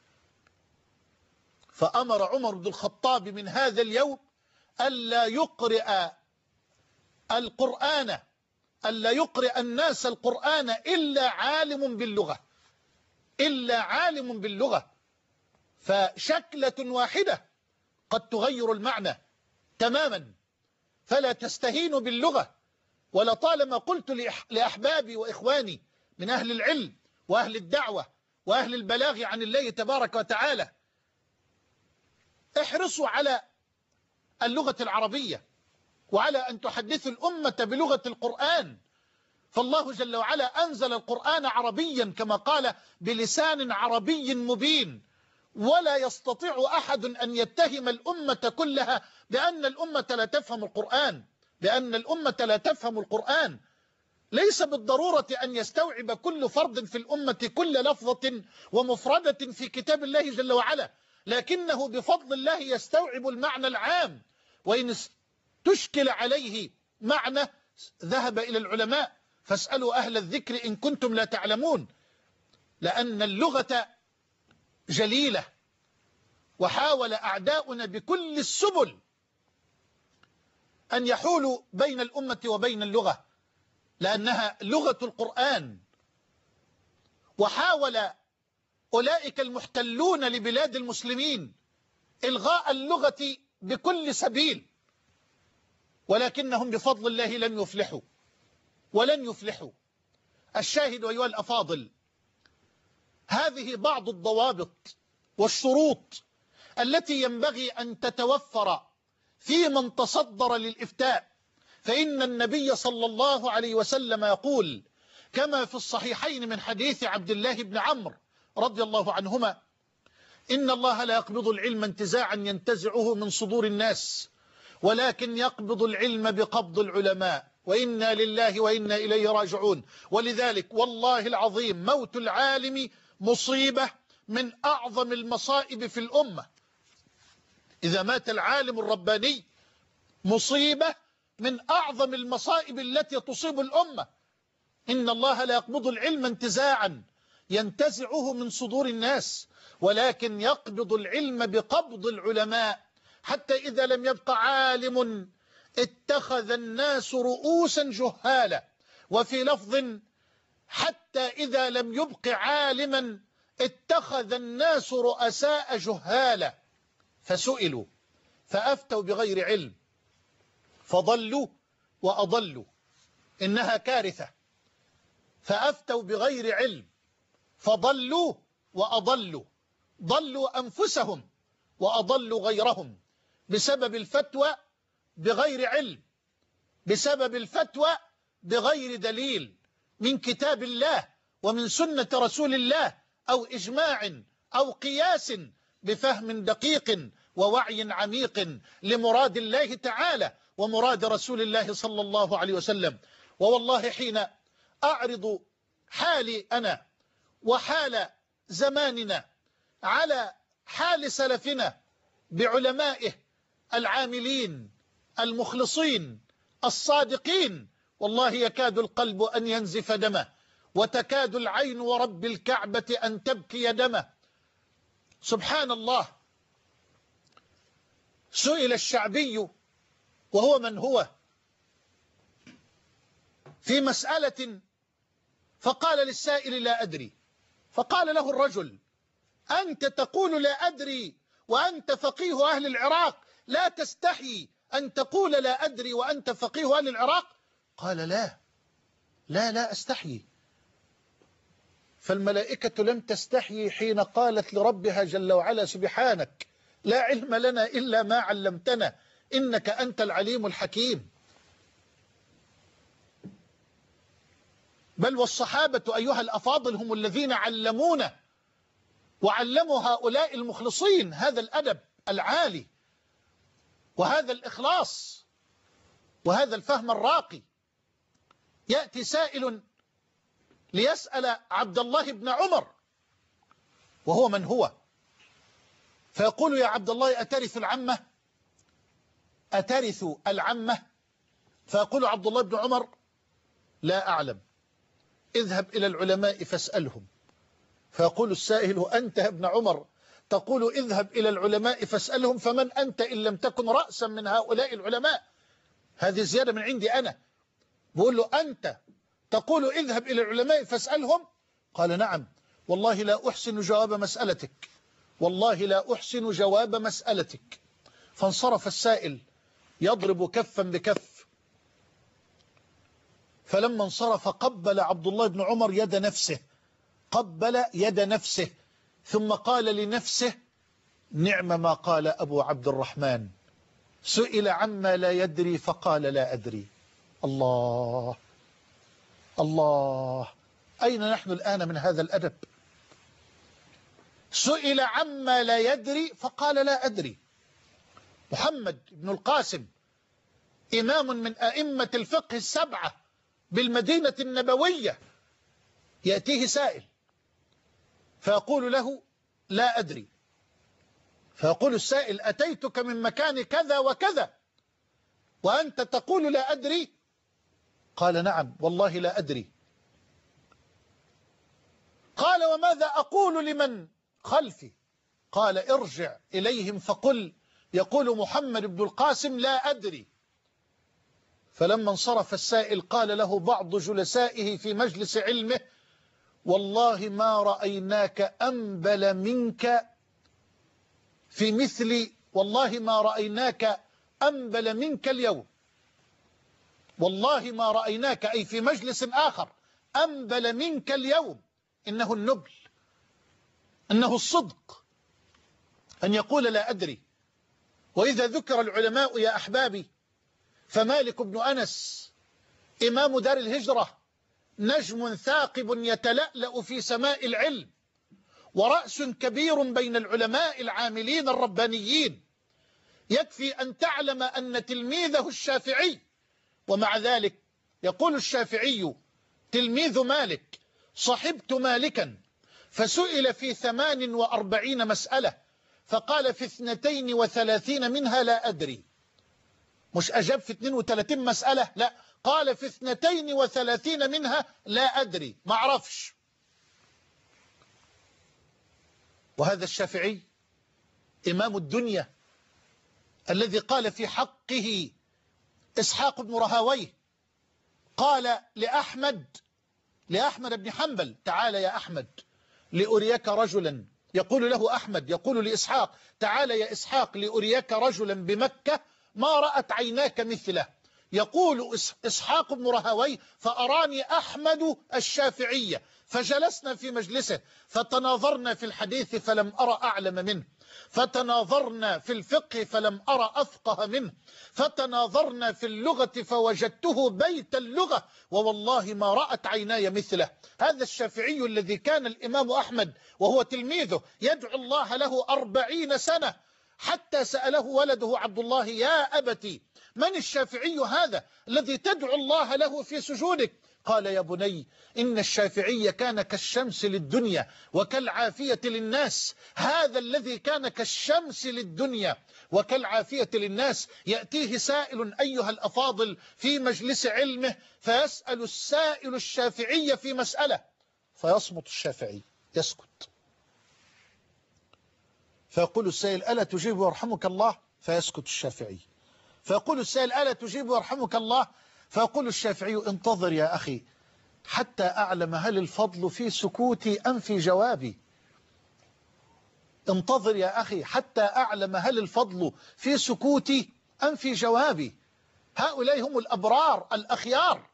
S2: فأمر عمر بن الخطاب من هذا اليوم ألا يقرئ القرآن ألا يقرئ الناس القرآن إلا عالم باللغة، إلا عالم باللغة. فشكلة واحدة قد تغير المعنى تماما، فلا تستهينوا باللغة. ولطالما قلت لأحبابي وإخواني من أهل العلم وأهل الدعوة وأهل البلاغ عن الله تبارك وتعالى: احرصوا على اللغة العربية وعلى أن تحدثوا الأمة بلغة القرآن، فالله جل وعلا أنزل القرآن عربيا كما قال: بلسان عربي مبين. ولا يستطيع أحد أن يتهم الأمة كلها بأن الأمة لا تفهم القرآن، بأن الأمة لا تفهم القرآن. ليس بالضرورة أن يستوعب كل فرد في الأمة كل لفظة ومفردة في كتاب الله جل وعلا، لكنه بفضل الله يستوعب المعنى العام. وإن تشكل عليه معنى ذهب إلى العلماء فاسألوا أهل الذكر إن كنتم لا تعلمون، لأن اللغة جليلة. وحاول أعداؤنا بكل السبل أن يحولوا بين الأمة وبين اللغة، لأنها لغة القرآن وحاول أولئك المحتلون لبلاد المسلمين إلغاء اللغة بكل سبيل، ولكنهم بفضل الله لن يفلحوا ولن يفلحوا. الشاهد أيها الأفاضل، هذه بعض الضوابط والشروط التي ينبغي أن تتوفر في من تصدر للإفتاء، فإن النبي صلى الله عليه وسلم يقول كما في الصحيحين من حديث عبد الله بن عمرو رضي الله عنهما: إن الله لا يقبض العلم انتزاعا ينتزعه من صدور الناس، ولكن يقبض العلم بقبض العلماء، وإنا لله وإنا إليه راجعون. ولذلك والله العظيم موت العالم مصيبة من أعظم المصائب في الأمة. إذا مات العالم الرباني مصيبة من أعظم المصائب التي تصيب الأمة. إن الله لا يقبض العلم انتزاعا ينتزعه من صدور الناس، ولكن يقبض العلم بقبض العلماء، حتى إذا لم يبق عالم اتخذ الناس رؤوسا جهالا. وفي لفظ: حتى إذا لم يبق عالما اتخذ الناس رؤساء جهالا، فسئلوا فأفتوا بغير علم فضلوا وأضلوا. إنها كارثة. فأفتوا بغير علم فضلوا وأضلوا، ضلوا أنفسهم وأضلوا غيرهم بسبب الفتوى بغير علم، بسبب الفتوى بغير دليل من كتاب الله ومن سنة رسول الله، أو إجماع أو قياس بفهم دقيق ووعي عميق لمراد الله تعالى ومراد رسول الله صلى الله عليه وسلم. ووالله حين أعرض حالي أنا وحال زماننا على حال سلفنا بعلمائه العاملين المخلصين الصادقين، والله يكاد القلب أن ينزف دمه، وتكاد العين ورب الكعبة أن تبكي دمه. سبحان الله. سئل الشعبي وهو من هو في مسألة، فقال للسائل: لا أدري. فقال له الرجل: أنت تقول لا أدري وأنت فقيه أهل العراق، لا تستحي أن تقول لا أدري وأنت فقيه أهل العراق؟ قال: لا لا لا أستحيي. فالملائكة لم تستحيي حين قالت لربها جل وعلا: سبحانك لا علم لنا إلا ما علمتنا إنك أنت العليم الحكيم. بل والصحابة أيها الأفاضل هم الذين علمونا وعلموا هؤلاء المخلصين هذا الأدب العالي وهذا الإخلاص وهذا الفهم الراقي. يأتي سائل ليسأل عبد الله بن عمر وهو من هو، فيقول: يا عبد الله أترث العمة؟ أترث العمة؟ فيقول عبد الله بن عمر: لا أعلم، اذهب إلى العلماء فاسألهم. فيقول السائل: أنت يا ابن عمر تقول اذهب إلى العلماء فاسألهم، فمن أنت إن لم تكن رأسا من هؤلاء العلماء؟ هذه زيادة من عندي أنا. بقول له: أنت تقول اذهب إلى العلماء فاسألهم؟ قال: نعم، والله لا أحسن جواب مسألتك، والله لا أحسن جواب مسألتك. فانصرف السائل يضرب كفا بكف. فلما انصرف قبل عبد الله بن عمر يد نفسه، قبل يد نفسه، ثم قال لنفسه: نعم ما قال أبو عبد الرحمن، سئل عما لا يدري فقال لا أدري. الله الله، أين نحن الآن من هذا الأدب؟ سئل عما لا يدري فقال لا أدري. محمد بن القاسم إمام من أئمة الفقه السبعة بالمدينة النبوية، يأتيه سائل فيقول له: لا أدري. فيقول السائل: أتيتك من مكان كذا وكذا وأنت تقول لا أدري؟ قال: نعم، والله لا أدري. قال: وماذا أقول لمن خلفي؟ قال: ارجع إليهم فقل يقول محمد بن القاسم لا أدري. فلما انصرف السائل قال له بعض جلسائه في مجلس علمه: والله ما رأيناك أنبل منك في مثل والله ما رأيناك أنبل منك اليوم، والله ما رأيناك أي في مجلس آخر أنبل منك اليوم. إنه النبل، إنه الصدق أن يقول لا أدري. وإذا ذكر العلماء يا أحبابي فمالك بن أنس إمام دار الهجرة نجم ثاقب يتلألأ في سماء العلم، ورأس كبير بين العلماء العاملين الربانيين. يكفي أن تعلم أن تلميذه الشافعي، ومع ذلك يقول الشافعي تلميذ مالك: صحبت مالكا فسئل في ثمان وأربعين مسألة فقال في اثنتين وثلاثين منها لا أدري. مش أجاب في اثنين وثلاثين مسألة، لا، قال في اثنتين وثلاثين منها لا أدري، ما أعرفش. وهذا الشافعي إمام الدنيا الذي قال في حقه إسحاق بن رهاويه، قال لأحمد لأحمد بن حنبل: تعال يا أحمد لأريك رجلا. يقول له أحمد، يقول لإسحاق: تعال يا إسحاق لأريك رجلا بمكة ما رأت عيناك مثله. يقول إسحاق بن رهاوي: فأراني أحمد الشافعية فجلسنا في مجلسه فتناظرنا في الحديث فلم أرى أعلم منه، فتناظرنا في الفقه فلم أرى أفقه منه، فتناظرنا في اللغة فوجدته بيت اللغة، ووالله ما رأت عيناي مثله. هذا الشافعي الذي كان الإمام أحمد وهو تلميذه يدعو الله له أربعين سنة، حتى سأله ولده عبد الله: يا أبتي من الشافعي هذا الذي تدعو الله له في سجودك؟ قال: يا بني إن الشافعي كان كالشمس للدنيا وكالعافية للناس. هذا الذي كان كالشمس للدنيا وكالعافية للناس يأتيه سائل أيها الأفاضل في مجلس علمه فيسأل السائل الشافعي في مسألة فيصمت الشافعي، يسكت، فيقول السائل: ألا تجيب يرحمك الله؟ فيسكت الشافعي. فيقول السائل: ألا تجيب يرحمك الله؟ فيقول الشافعي: انتظر يا أخي حتى أعلم هل الفضل في سكوتي أم في جوابي. انتظر يا أخي حتى أعلم هل الفضل في سكوتي أم في جوابي. هؤلاء هم الأبرار الأخيار.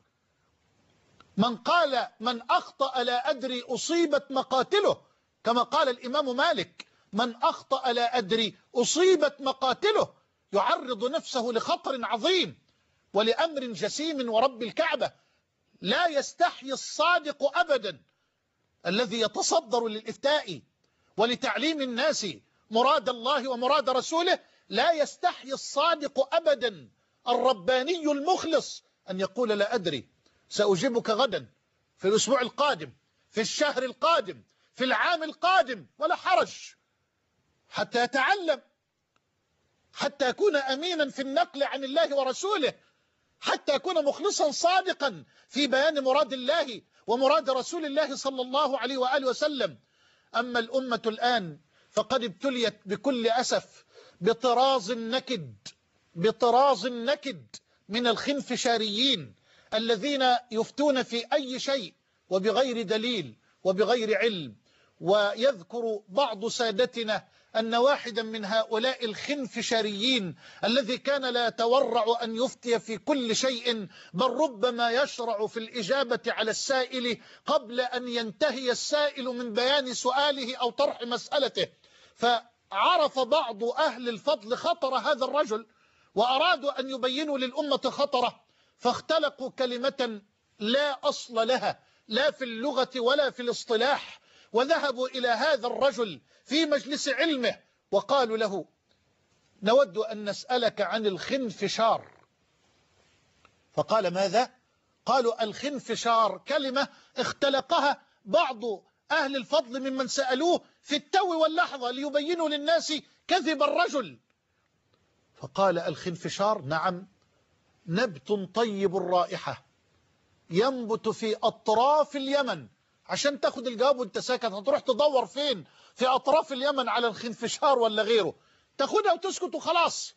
S2: من قال من أخطأ لا أدري أصيبت مقاتله، كما قال الإمام مالك: من أخطأ لا أدري أصيبت مقاتله. يعرض نفسه لخطر عظيم ولأمر جسيم ورب الكعبة. لا يستحي الصادق أبدا الذي يتصدر للإفتاء ولتعليم الناس مراد الله ومراد رسوله. لا يستحي الصادق أبدا الرباني المخلص أن يقول لا أدري، سأجيبك غدا، في الأسبوع القادم، في الشهر القادم، في العام القادم، ولا حرج، حتى يتعلم، حتى يكون أمينا في النقل عن الله ورسوله، حتى يكون مخلصا صادقا في بيان مراد الله ومراد رسول الله صلى الله عليه وآله وسلم. أما الأمة الآن فقد ابتليت بكل أسف بطراز نكد بطراز نكد من الخنفشاريين الذين يفتون في أي شيء وبغير دليل وبغير علم. ويذكر بعض سادتنا أن واحدا من هؤلاء الخنفشاريين الذي كان لا يتورع أن يفتي في كل شيء، بل ربما يشرع في الإجابة على السائل قبل أن ينتهي السائل من بيان سؤاله أو طرح مسألته. فعرف بعض أهل الفضل خطر هذا الرجل وأرادوا أن يبينوا للأمة خطره، فاختلقوا كلمة لا أصل لها لا في اللغة ولا في الاصطلاح، وذهبوا إلى هذا الرجل في مجلس علمه وقالوا له: نود أن نسألك عن الخنفشار. فقال: ماذا؟ قالوا: الخنفشار كلمة اختلقها بعض أهل الفضل ممن سألوه في التو واللحظة ليبينوا للناس كذب الرجل. فقال: الخنفشار نعم، نبت طيب الرائحة ينبت في أطراف اليمن. عشان تاخد الجواب وانت ساكت هتروح تدور فين؟ في أطراف اليمن على الخنفشار ولا غيره؟ تاخدها وتسكت وخلاص.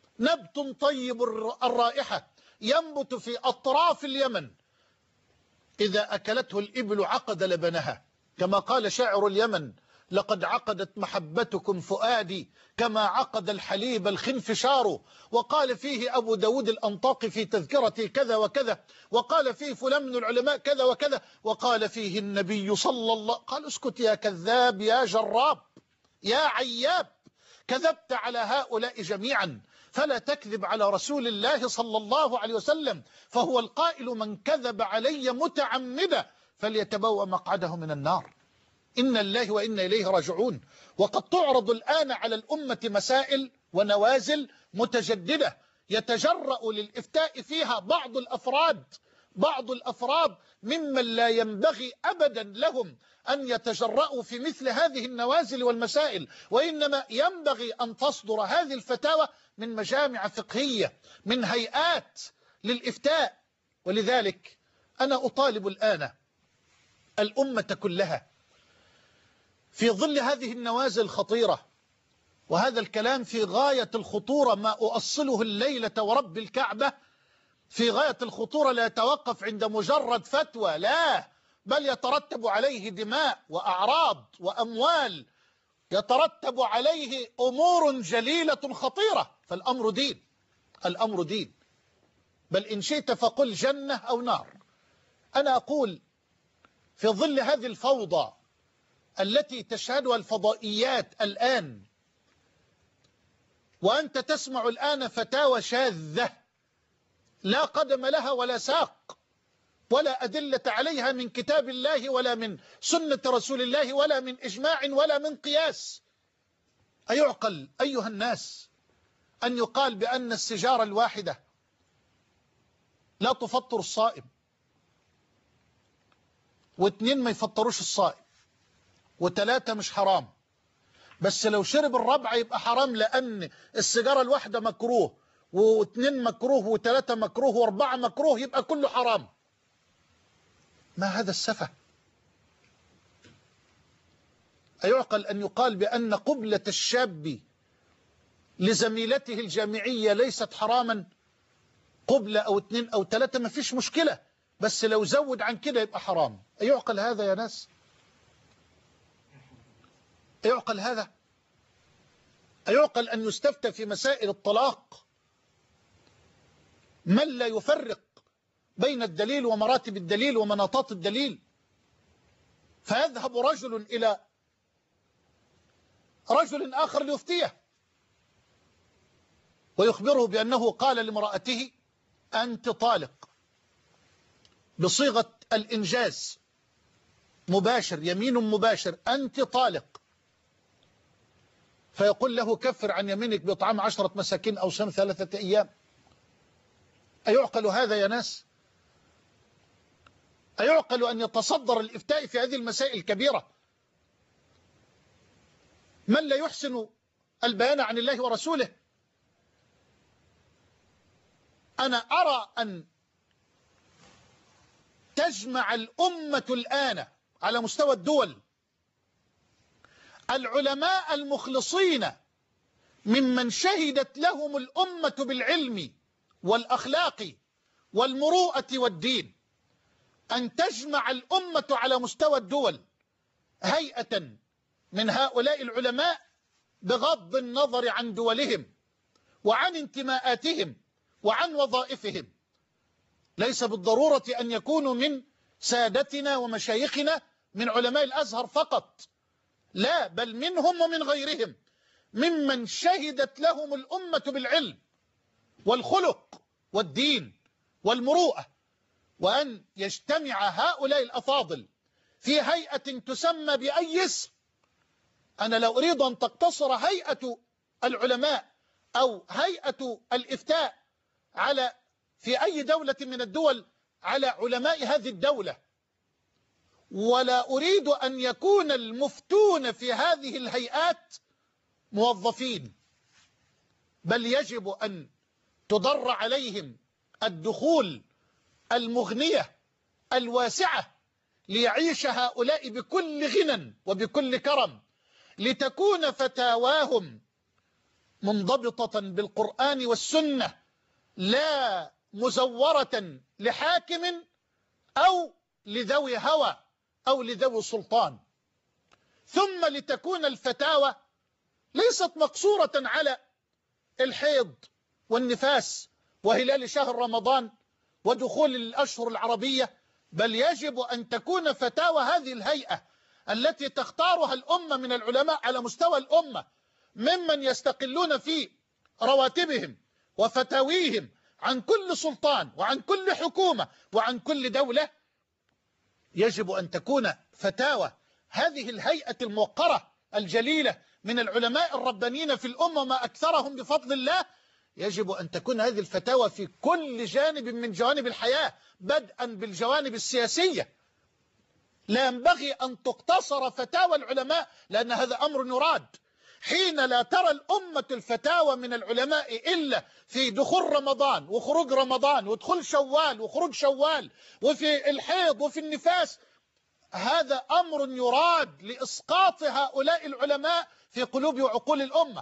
S2: نبت طيب الرائحة ينبت في أطراف اليمن إذا أكلته الإبل عقد لبنها، كما قال شاعر اليمن: لقد عقدت محبتكم فؤادي كما عقد الحليب الخنفشار. وقال فيه أبو داود الأنطاقي في تذكرته كذا وكذا، وقال فيه فلان من العلماء كذا وكذا، وقال فيه النبي صلى الله. قال: اسكت يا كذاب يا جراب يا عياب، كذبت على هؤلاء جميعا، فلا تكذب على رسول الله صلى الله عليه وسلم، فهو القائل: من كذب علي متعمدا فليتبوأ مقعده من النار. إن الله وإنا إليه راجعون. وقد تعرض الآن على الأمة مسائل ونوازل متجددة يتجرأ للإفتاء فيها بعض الأفراد بعض الأفراد ممن لا ينبغي أبدا لهم أن يتجرؤوا في مثل هذه النوازل والمسائل، وإنما ينبغي أن تصدر هذه الفتاوى من مجامع فقهية، من هيئات للإفتاء. ولذلك أنا أطالب الآن الأمة كلها في ظل هذه النوازل الخطيرة، وهذا الكلام في غاية الخطورة، ما أؤصله الليلة ورب الكعبة في غاية الخطورة، لا يتوقف عند مجرد فتوى، لا، بل يترتب عليه دماء وأعراض وأموال، يترتب عليه أمور جليلة خطيرة. فالأمر دين، الأمر دين، بل إن شئت فقل جنة أو نار. أنا أقول في ظل هذه الفوضى التي تشهدها الفضائيات الآن، وأنت تسمع الآن فتاوى شاذة لا قدم لها ولا ساق، ولا أدلة عليها من كتاب الله ولا من سنة رسول الله ولا من إجماع ولا من قياس، أيعقل أيها الناس أن يقال بأن السجارة الواحدة لا تفطر الصائم، واثنين ما يفطروش الصائم، وثلاثة مش حرام، بس لو شرب الرابعة يبقى حرام، لأن السيجارة الواحدة مكروه، واثنين مكروه، وثلاثة مكروه، واربعة مكروه، يبقى كله حرام؟ ما هذا السفه؟ أيعقل أن يقال بأن قبلة الشاب لزميلته الجامعية ليست حراما؟ قبلة أو اثنين أو ثلاثة ما فيش مشكلة، بس لو زود عن كده يبقى حرام. أيعقل هذا يا ناس؟ أيعقل هذا؟ أيعقل أن يستفتى في مسائل الطلاق من لا يفرق بين الدليل ومراتب الدليل ومناطات الدليل، فيذهب رجل إلى رجل آخر ليفتيه ويخبره بأنه قال لامرأته أنت طالق، بصيغة الإنجاز مباشر، يمين مباشر، أنت طالق، فيقول له كفر عن يمينك بإطعام عشرة مساكين أو صيام ثلاثة أيام. أيعقل هذا يا ناس؟ أيعقل أن يتصدر الإفتاء في هذه المسائل الكبيرة من لا يحسن البيان عن الله ورسوله؟ أنا أرى أن تجمع الأمة الآن على مستوى الدول العلماء المخلصين ممن شهدت لهم الأمة بالعلم والأخلاق والمروءة والدين، أن تجمع الأمة على مستوى الدول هيئة من هؤلاء العلماء بغض النظر عن دولهم وعن انتماءاتهم وعن وظائفهم. ليس بالضرورة أن يكونوا من سادتنا ومشايخنا من علماء الأزهر فقط، لا، بل منهم ومن غيرهم ممن شهدت لهم الأمة بالعلم والخلق والدين والمروءة، وأن يجتمع هؤلاء الأفاضل في هيئة تسمى بأي اسم. أنا لا أريد أن تقتصر هيئة العلماء أو هيئة الإفتاء على في أي دولة من الدول على علماء هذه الدولة، ولا أريد أن يكون المفتون في هذه الهيئات موظفين، بل يجب أن تضر عليهم الدخول المغنية الواسعة ليعيش هؤلاء بكل غنى وبكل كرم، لتكون فتاواهم منضبطة بالقرآن والسنة، لا مزورة لحاكم أو لذوي هوى أو لذوي سلطان. ثم لتكون الفتاوى ليست مقصورة على الحيض والنفاس وهلال شهر رمضان ودخول الأشهر العربية، بل يجب أن تكون فتاوى هذه الهيئة التي تختارها الأمة من العلماء على مستوى الأمة ممن يستقلون في رواتبهم وفتاويهم عن كل سلطان وعن كل حكومة وعن كل دولة. يجب أن تكون فتاوى هذه الهيئة الموقرة الجليلة من العلماء الربانيين في الأمة ما أكثرهم بفضل الله، يجب أن تكون هذه الفتاوى في كل جانب من جوانب الحياة، بدءا بالجوانب السياسية. لا ينبغي أن تقتصر فتاوى العلماء، لأن هذا أمر يراد. حين لا ترى الأمة الفتاوى من العلماء إلا في دخول رمضان وخروج رمضان ودخول شوال وخروج شوال وفي الحيض وفي النفاس، هذا أمر يراد لإسقاط هؤلاء العلماء في قلوب وعقول الأمة.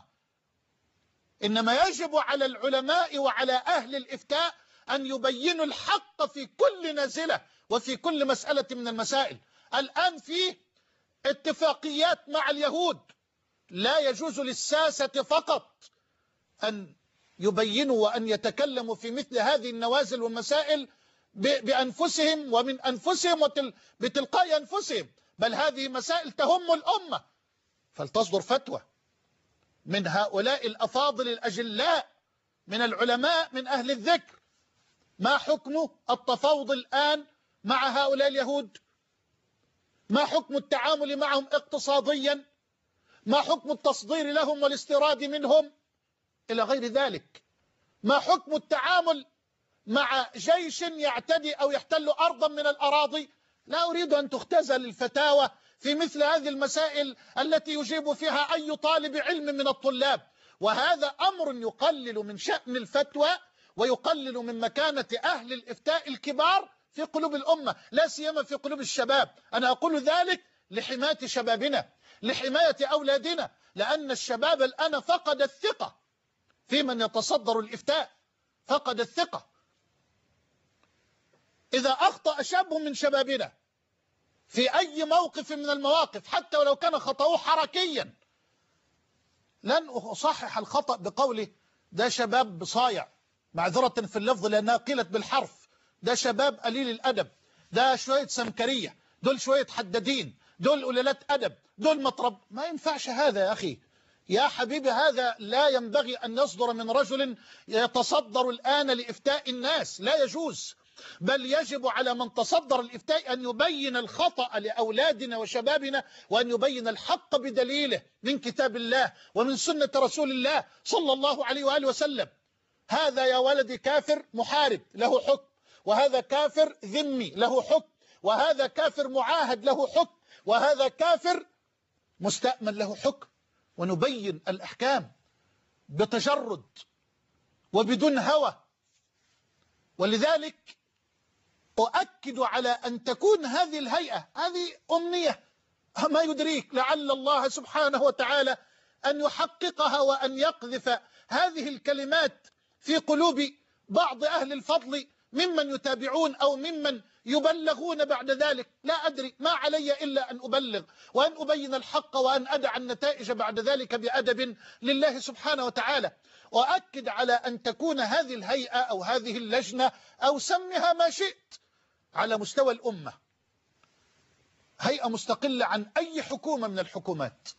S2: إنما يجب على العلماء وعلى أهل الإفتاء أن يبينوا الحق في كل نازلة وفي كل مسألة من المسائل. الآن في اتفاقيات مع اليهود، لا يجوز للساسة فقط أن يبينوا وأن يتكلموا في مثل هذه النوازل والمسائل بأنفسهم ومن أنفسهم وبتلقاء أنفسهم، بل هذه مسائل تهم الأمة، فلتصدر فتوى من هؤلاء الأفاضل الأجلاء من العلماء من أهل الذكر. ما حكم التفاوض الآن مع هؤلاء اليهود؟ ما حكم التعامل معهم اقتصاديا؟ ما حكم التصدير لهم والاستيراد منهم إلى غير ذلك؟ ما حكم التعامل مع جيش يعتدي أو يحتل أرضا من الأراضي؟ لا أريد أن تختزل الفتاوى في مثل هذه المسائل التي يجيب فيها أي طالب علم من الطلاب، وهذا أمر يقلل من شأن الفتوى ويقلل من مكانة أهل الإفتاء الكبار في قلوب الأمة، لا سيما في قلوب الشباب. أنا أقول ذلك لحماية شبابنا، لحماية أولادنا، لأن الشباب الآن فقد الثقة في من يتصدر الإفتاء، فقد الثقة. إذا أخطأ شاب من شبابنا في أي موقف من المواقف حتى ولو كان خطأه حركيا، لن أصحح الخطأ بقوله ده شباب صايع، معذرة في اللفظ لأنها قيلت بالحرف، ده شباب قليل الأدب، ده شوية سمكرية، دول شوية حدادين، دول قلالات أدب، دول مطرب. ما ينفعش هذا يا أخي يا حبيبي، هذا لا ينبغي أن يصدر من رجل يتصدر الآن لإفتاء الناس، لا يجوز. بل يجب على من تصدر الإفتاء أن يبين الخطأ لأولادنا وشبابنا، وأن يبين الحق بدليله من كتاب الله ومن سنة رسول الله صلى الله عليه وآله وسلم. هذا يا ولدي كافر محارب له حكم، وهذا كافر ذمي له حكم، وهذا كافر معاهد له حكم، وهذا كافر مستأمن له حكم، ونبين الأحكام بتجرد وبدون هوى. ولذلك أؤكد على أن تكون هذه الهيئة، هذه أمنية، ما يدريك لعل الله سبحانه وتعالى أن يحققها وأن يقذف هذه الكلمات في قلوب بعض أهل الفضل ممن يتابعون أو ممن يبلغون بعد ذلك. لا أدري، ما علي إلا أن أبلغ وأن أبين الحق وأن أدع النتائج بعد ذلك بأدب لله سبحانه وتعالى. وأكد على أن تكون هذه الهيئة أو هذه اللجنة أو سمها ما شئت على مستوى الأمة هيئة مستقلة عن أي حكومة من الحكومات،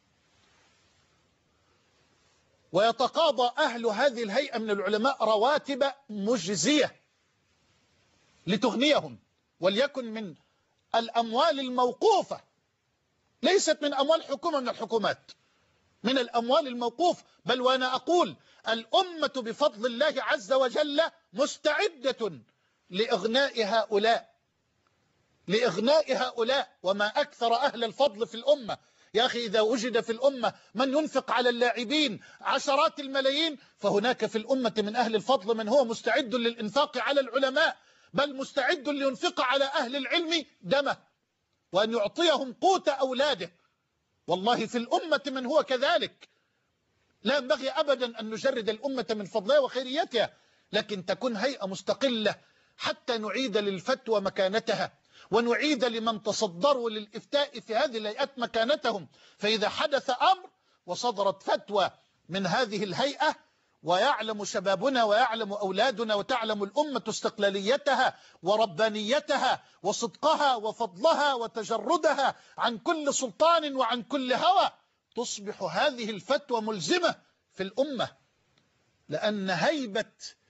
S2: ويتقاضى أهل هذه الهيئة من العلماء رواتب مجزية لتغنيهم، وليكن من الأموال الموقوفة، ليست من أموال حكومة من الحكومات، من الأموال الموقوفة. بل وأنا أقول الأمة بفضل الله عز وجل مستعدة لإغناء هؤلاء، لإغناء هؤلاء. وما أكثر أهل الفضل في الأمة يا أخي، إذا وجد في الأمة من ينفق على اللاعبين عشرات الملايين، فهناك في الأمة من أهل الفضل من هو مستعد للإنفاق على العلماء، بل مستعد لينفق على أهل العلم دمه وأن يعطيهم قوت أولاده. والله في الأمة من هو كذلك. لا ينبغي أبدا أن نجرد الأمة من فضلها وخيريتها، لكن تكون هيئة مستقلة حتى نعيد للفتوى مكانتها ونعيد لمن تصدروا للإفتاء في هذه الهيئات مكانتهم. فإذا حدث أمر وصدرت فتوى من هذه الهيئة ويعلم شبابنا ويعلم أولادنا وتعلم الأمة استقلاليتها وربانيتها وصدقها وفضلها وتجردها عن كل سلطان وعن كل هوى، تصبح هذه الفتوى ملزمة في الأمة، لأن هيبة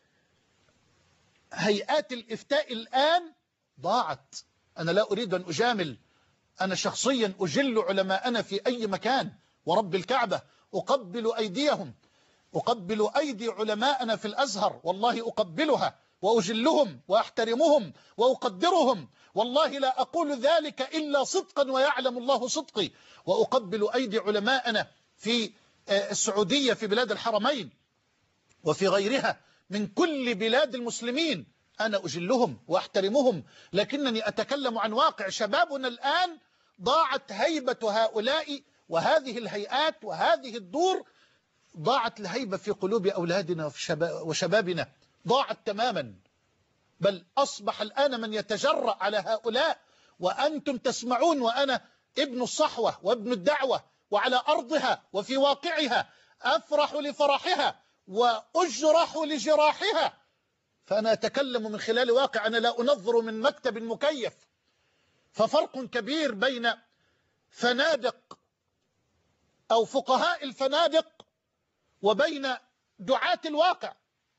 S2: هيئات الإفتاء الآن ضاعت. أنا لا أريد أن أجامل، أنا شخصيا أجل علماءنا في أي مكان، ورب الكعبة أقبل أيديهم، أقبل أيدي علماءنا في الأزهر، والله أقبلها وأجلهم وأحترمهم وأقدرهم، والله لا أقول ذلك إلا صدقا ويعلم الله صدقي. وأقبل أيدي علماءنا في السعودية في بلاد الحرمين وفي غيرها من كل بلاد المسلمين، أنا أجلهم وأحترمهم، لكنني أتكلم عن واقع شبابنا الآن. ضاعت هيبة هؤلاء وهذه الهيئات وهذه الدور، ضاعت الهيبة في قلوب أولادنا وشبابنا، ضاعت تماما. بل أصبح الآن من يتجرأ على هؤلاء، وأنتم تسمعون وأنا ابن الصحوة وابن الدعوة وعلى أرضها وفي واقعها، أفرح لفرحها وأجرح لجراحها. فأنا أتكلم من خلال واقع، أنا لا أنظر من مكتب مكيف. ففرق كبير بين فنادق أو فقهاء الفنادق وبين دعاة الواقع.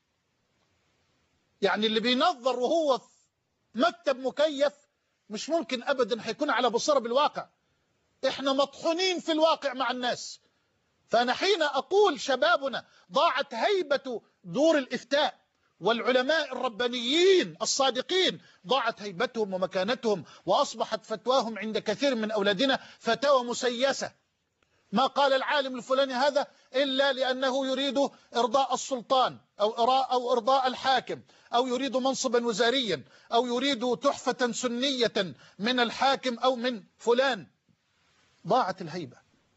S2: يعني اللي بينظر وهو في مكتب مكيف مش ممكن أبدا هيكون على بصيرة بالواقع. إحنا مطحونين في الواقع مع الناس. فأنا حين أقول شبابنا ضاعت هيبة دور الإفتاء والعلماء الربانيين الصادقين، ضاعت هيبتهم ومكانتهم، وأصبحت فتواهم عند كثير من أولادنا فتاوى مسيسة. ما قال العالم الفلاني هذا إلا لأنه يريد إرضاء السلطان أو إراء أو إرضاء الحاكم، أو يريد منصبا وزاريا، أو يريد تحفة سنية من الحاكم أو من فلان. ضاعت الهيبة.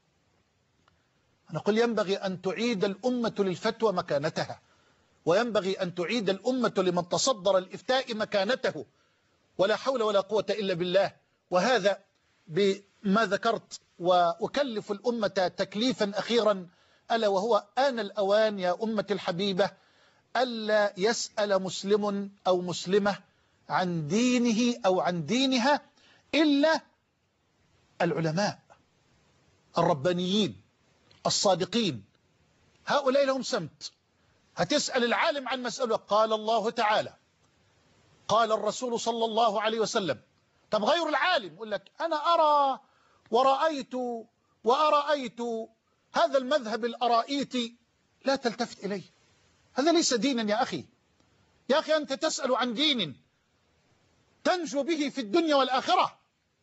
S2: نقول ينبغي أن تعيد الأمة للفتوى مكانتها، وينبغي أن تعيد الأمة لمن تصدر الإفتاء مكانته، ولا حول ولا قوة إلا بالله. وهذا بما ذكرت، وأكلف الأمة تكليفا أخيرا، ألا وهو آن الأوان يا أمة الحبيبة ألا يسأل مسلم أو مسلمة عن دينه أو عن دينها إلا العلماء الربانيين الصادقين. هؤلاء لهم سمت. هتسأل العالم عن مسألة، قال الله تعالى، قال الرسول صلى الله عليه وسلم. طب غير العالم يقول لك أنا أرى ورأيت وأرأيت، هذا المذهب الأرائيتي لا تلتفت إليه، هذا ليس دينا يا أخي. يا أخي أنت تسأل عن دين تنجو به في الدنيا والآخرة.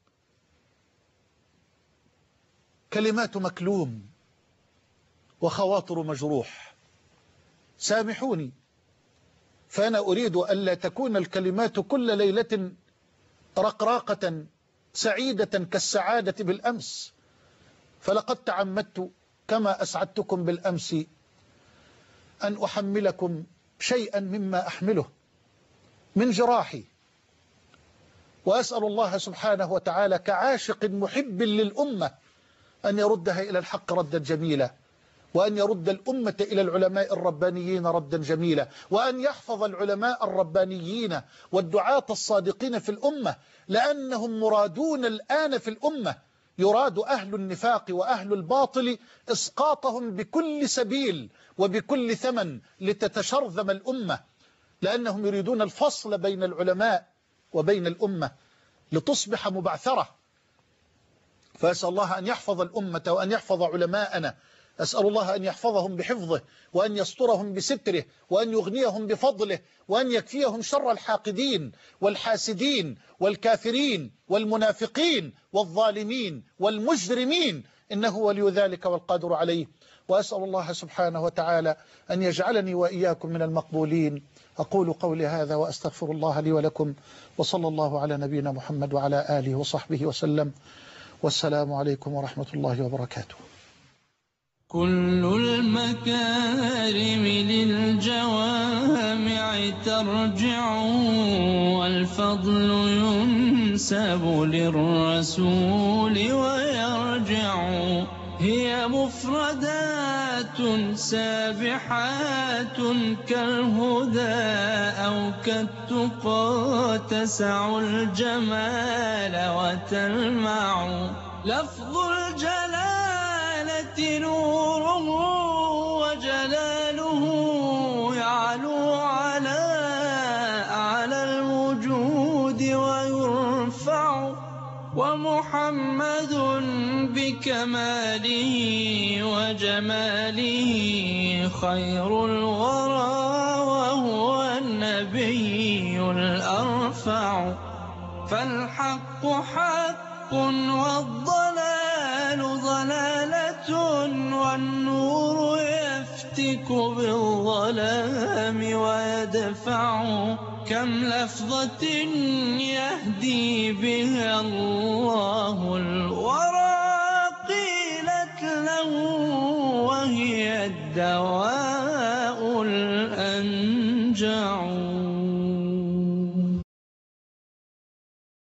S2: كلمات مكلوم وخواطر مجروح. سامحوني، فأنا أريد ألا تكون الكلمات كل ليلة رقراقة سعيدة كالسعادة بالأمس، فلقد تعمدت كما أسعدتكم بالأمس أن أحملكم شيئا مما أحمله من جراحي، وأسأل الله سبحانه وتعالى كعاشق محب للأمة أن يردها إلى الحق ردا جميلا، وأن يرد الأمة إلى العلماء الربانيين ردا جميلا، وأن يحفظ العلماء الربانيين والدعاة الصادقين في الأمة، لأنهم مرادون الآن في الأمة. يراد أهل النفاق وأهل الباطل إسقاطهم بكل سبيل وبكل ثمن لتتشرذم الأمة، لأنهم يريدون الفصل بين العلماء وبين الأمة لتصبح مبعثرة. فأسأل الله أن يحفظ الأمة وأن يحفظ علماءنا. أسأل الله أن يحفظهم بحفظه، وأن يسترهم بستره، وأن يغنيهم بفضله، وأن يكفيهم شر الحاقدين والحاسدين والكافرين والمنافقين والظالمين والمجرمين، إنه ولي ذلك والقادر عليه. وأسأل الله سبحانه وتعالى أن يجعلني وإياكم من المقبولين. أقول قولي هذا وأستغفر الله لي ولكم، وصلى الله على نبينا محمد وعلى آله وصحبه وسلم، والسلام عليكم ورحمة الله وبركاته.
S1: كل المكارم للجوامع ترجع، والفضل ينسب للرسول ويرجع. هي مفردات سابحات كالهدى أو كالتقى، تسع الجمال وتلمع. لفظ الجلالة نوره وجلاله، يعلو على أعلى الوجود ويرفع. ومحمد بكماله وجماله خير الورى، وهو النبي الأرفع. فالحق حق والضلال ضلالة، والنور يفتك بالظلام ويدفع. كم لفظة يهدي بها الله الورى، قيلت له وهي الدواء.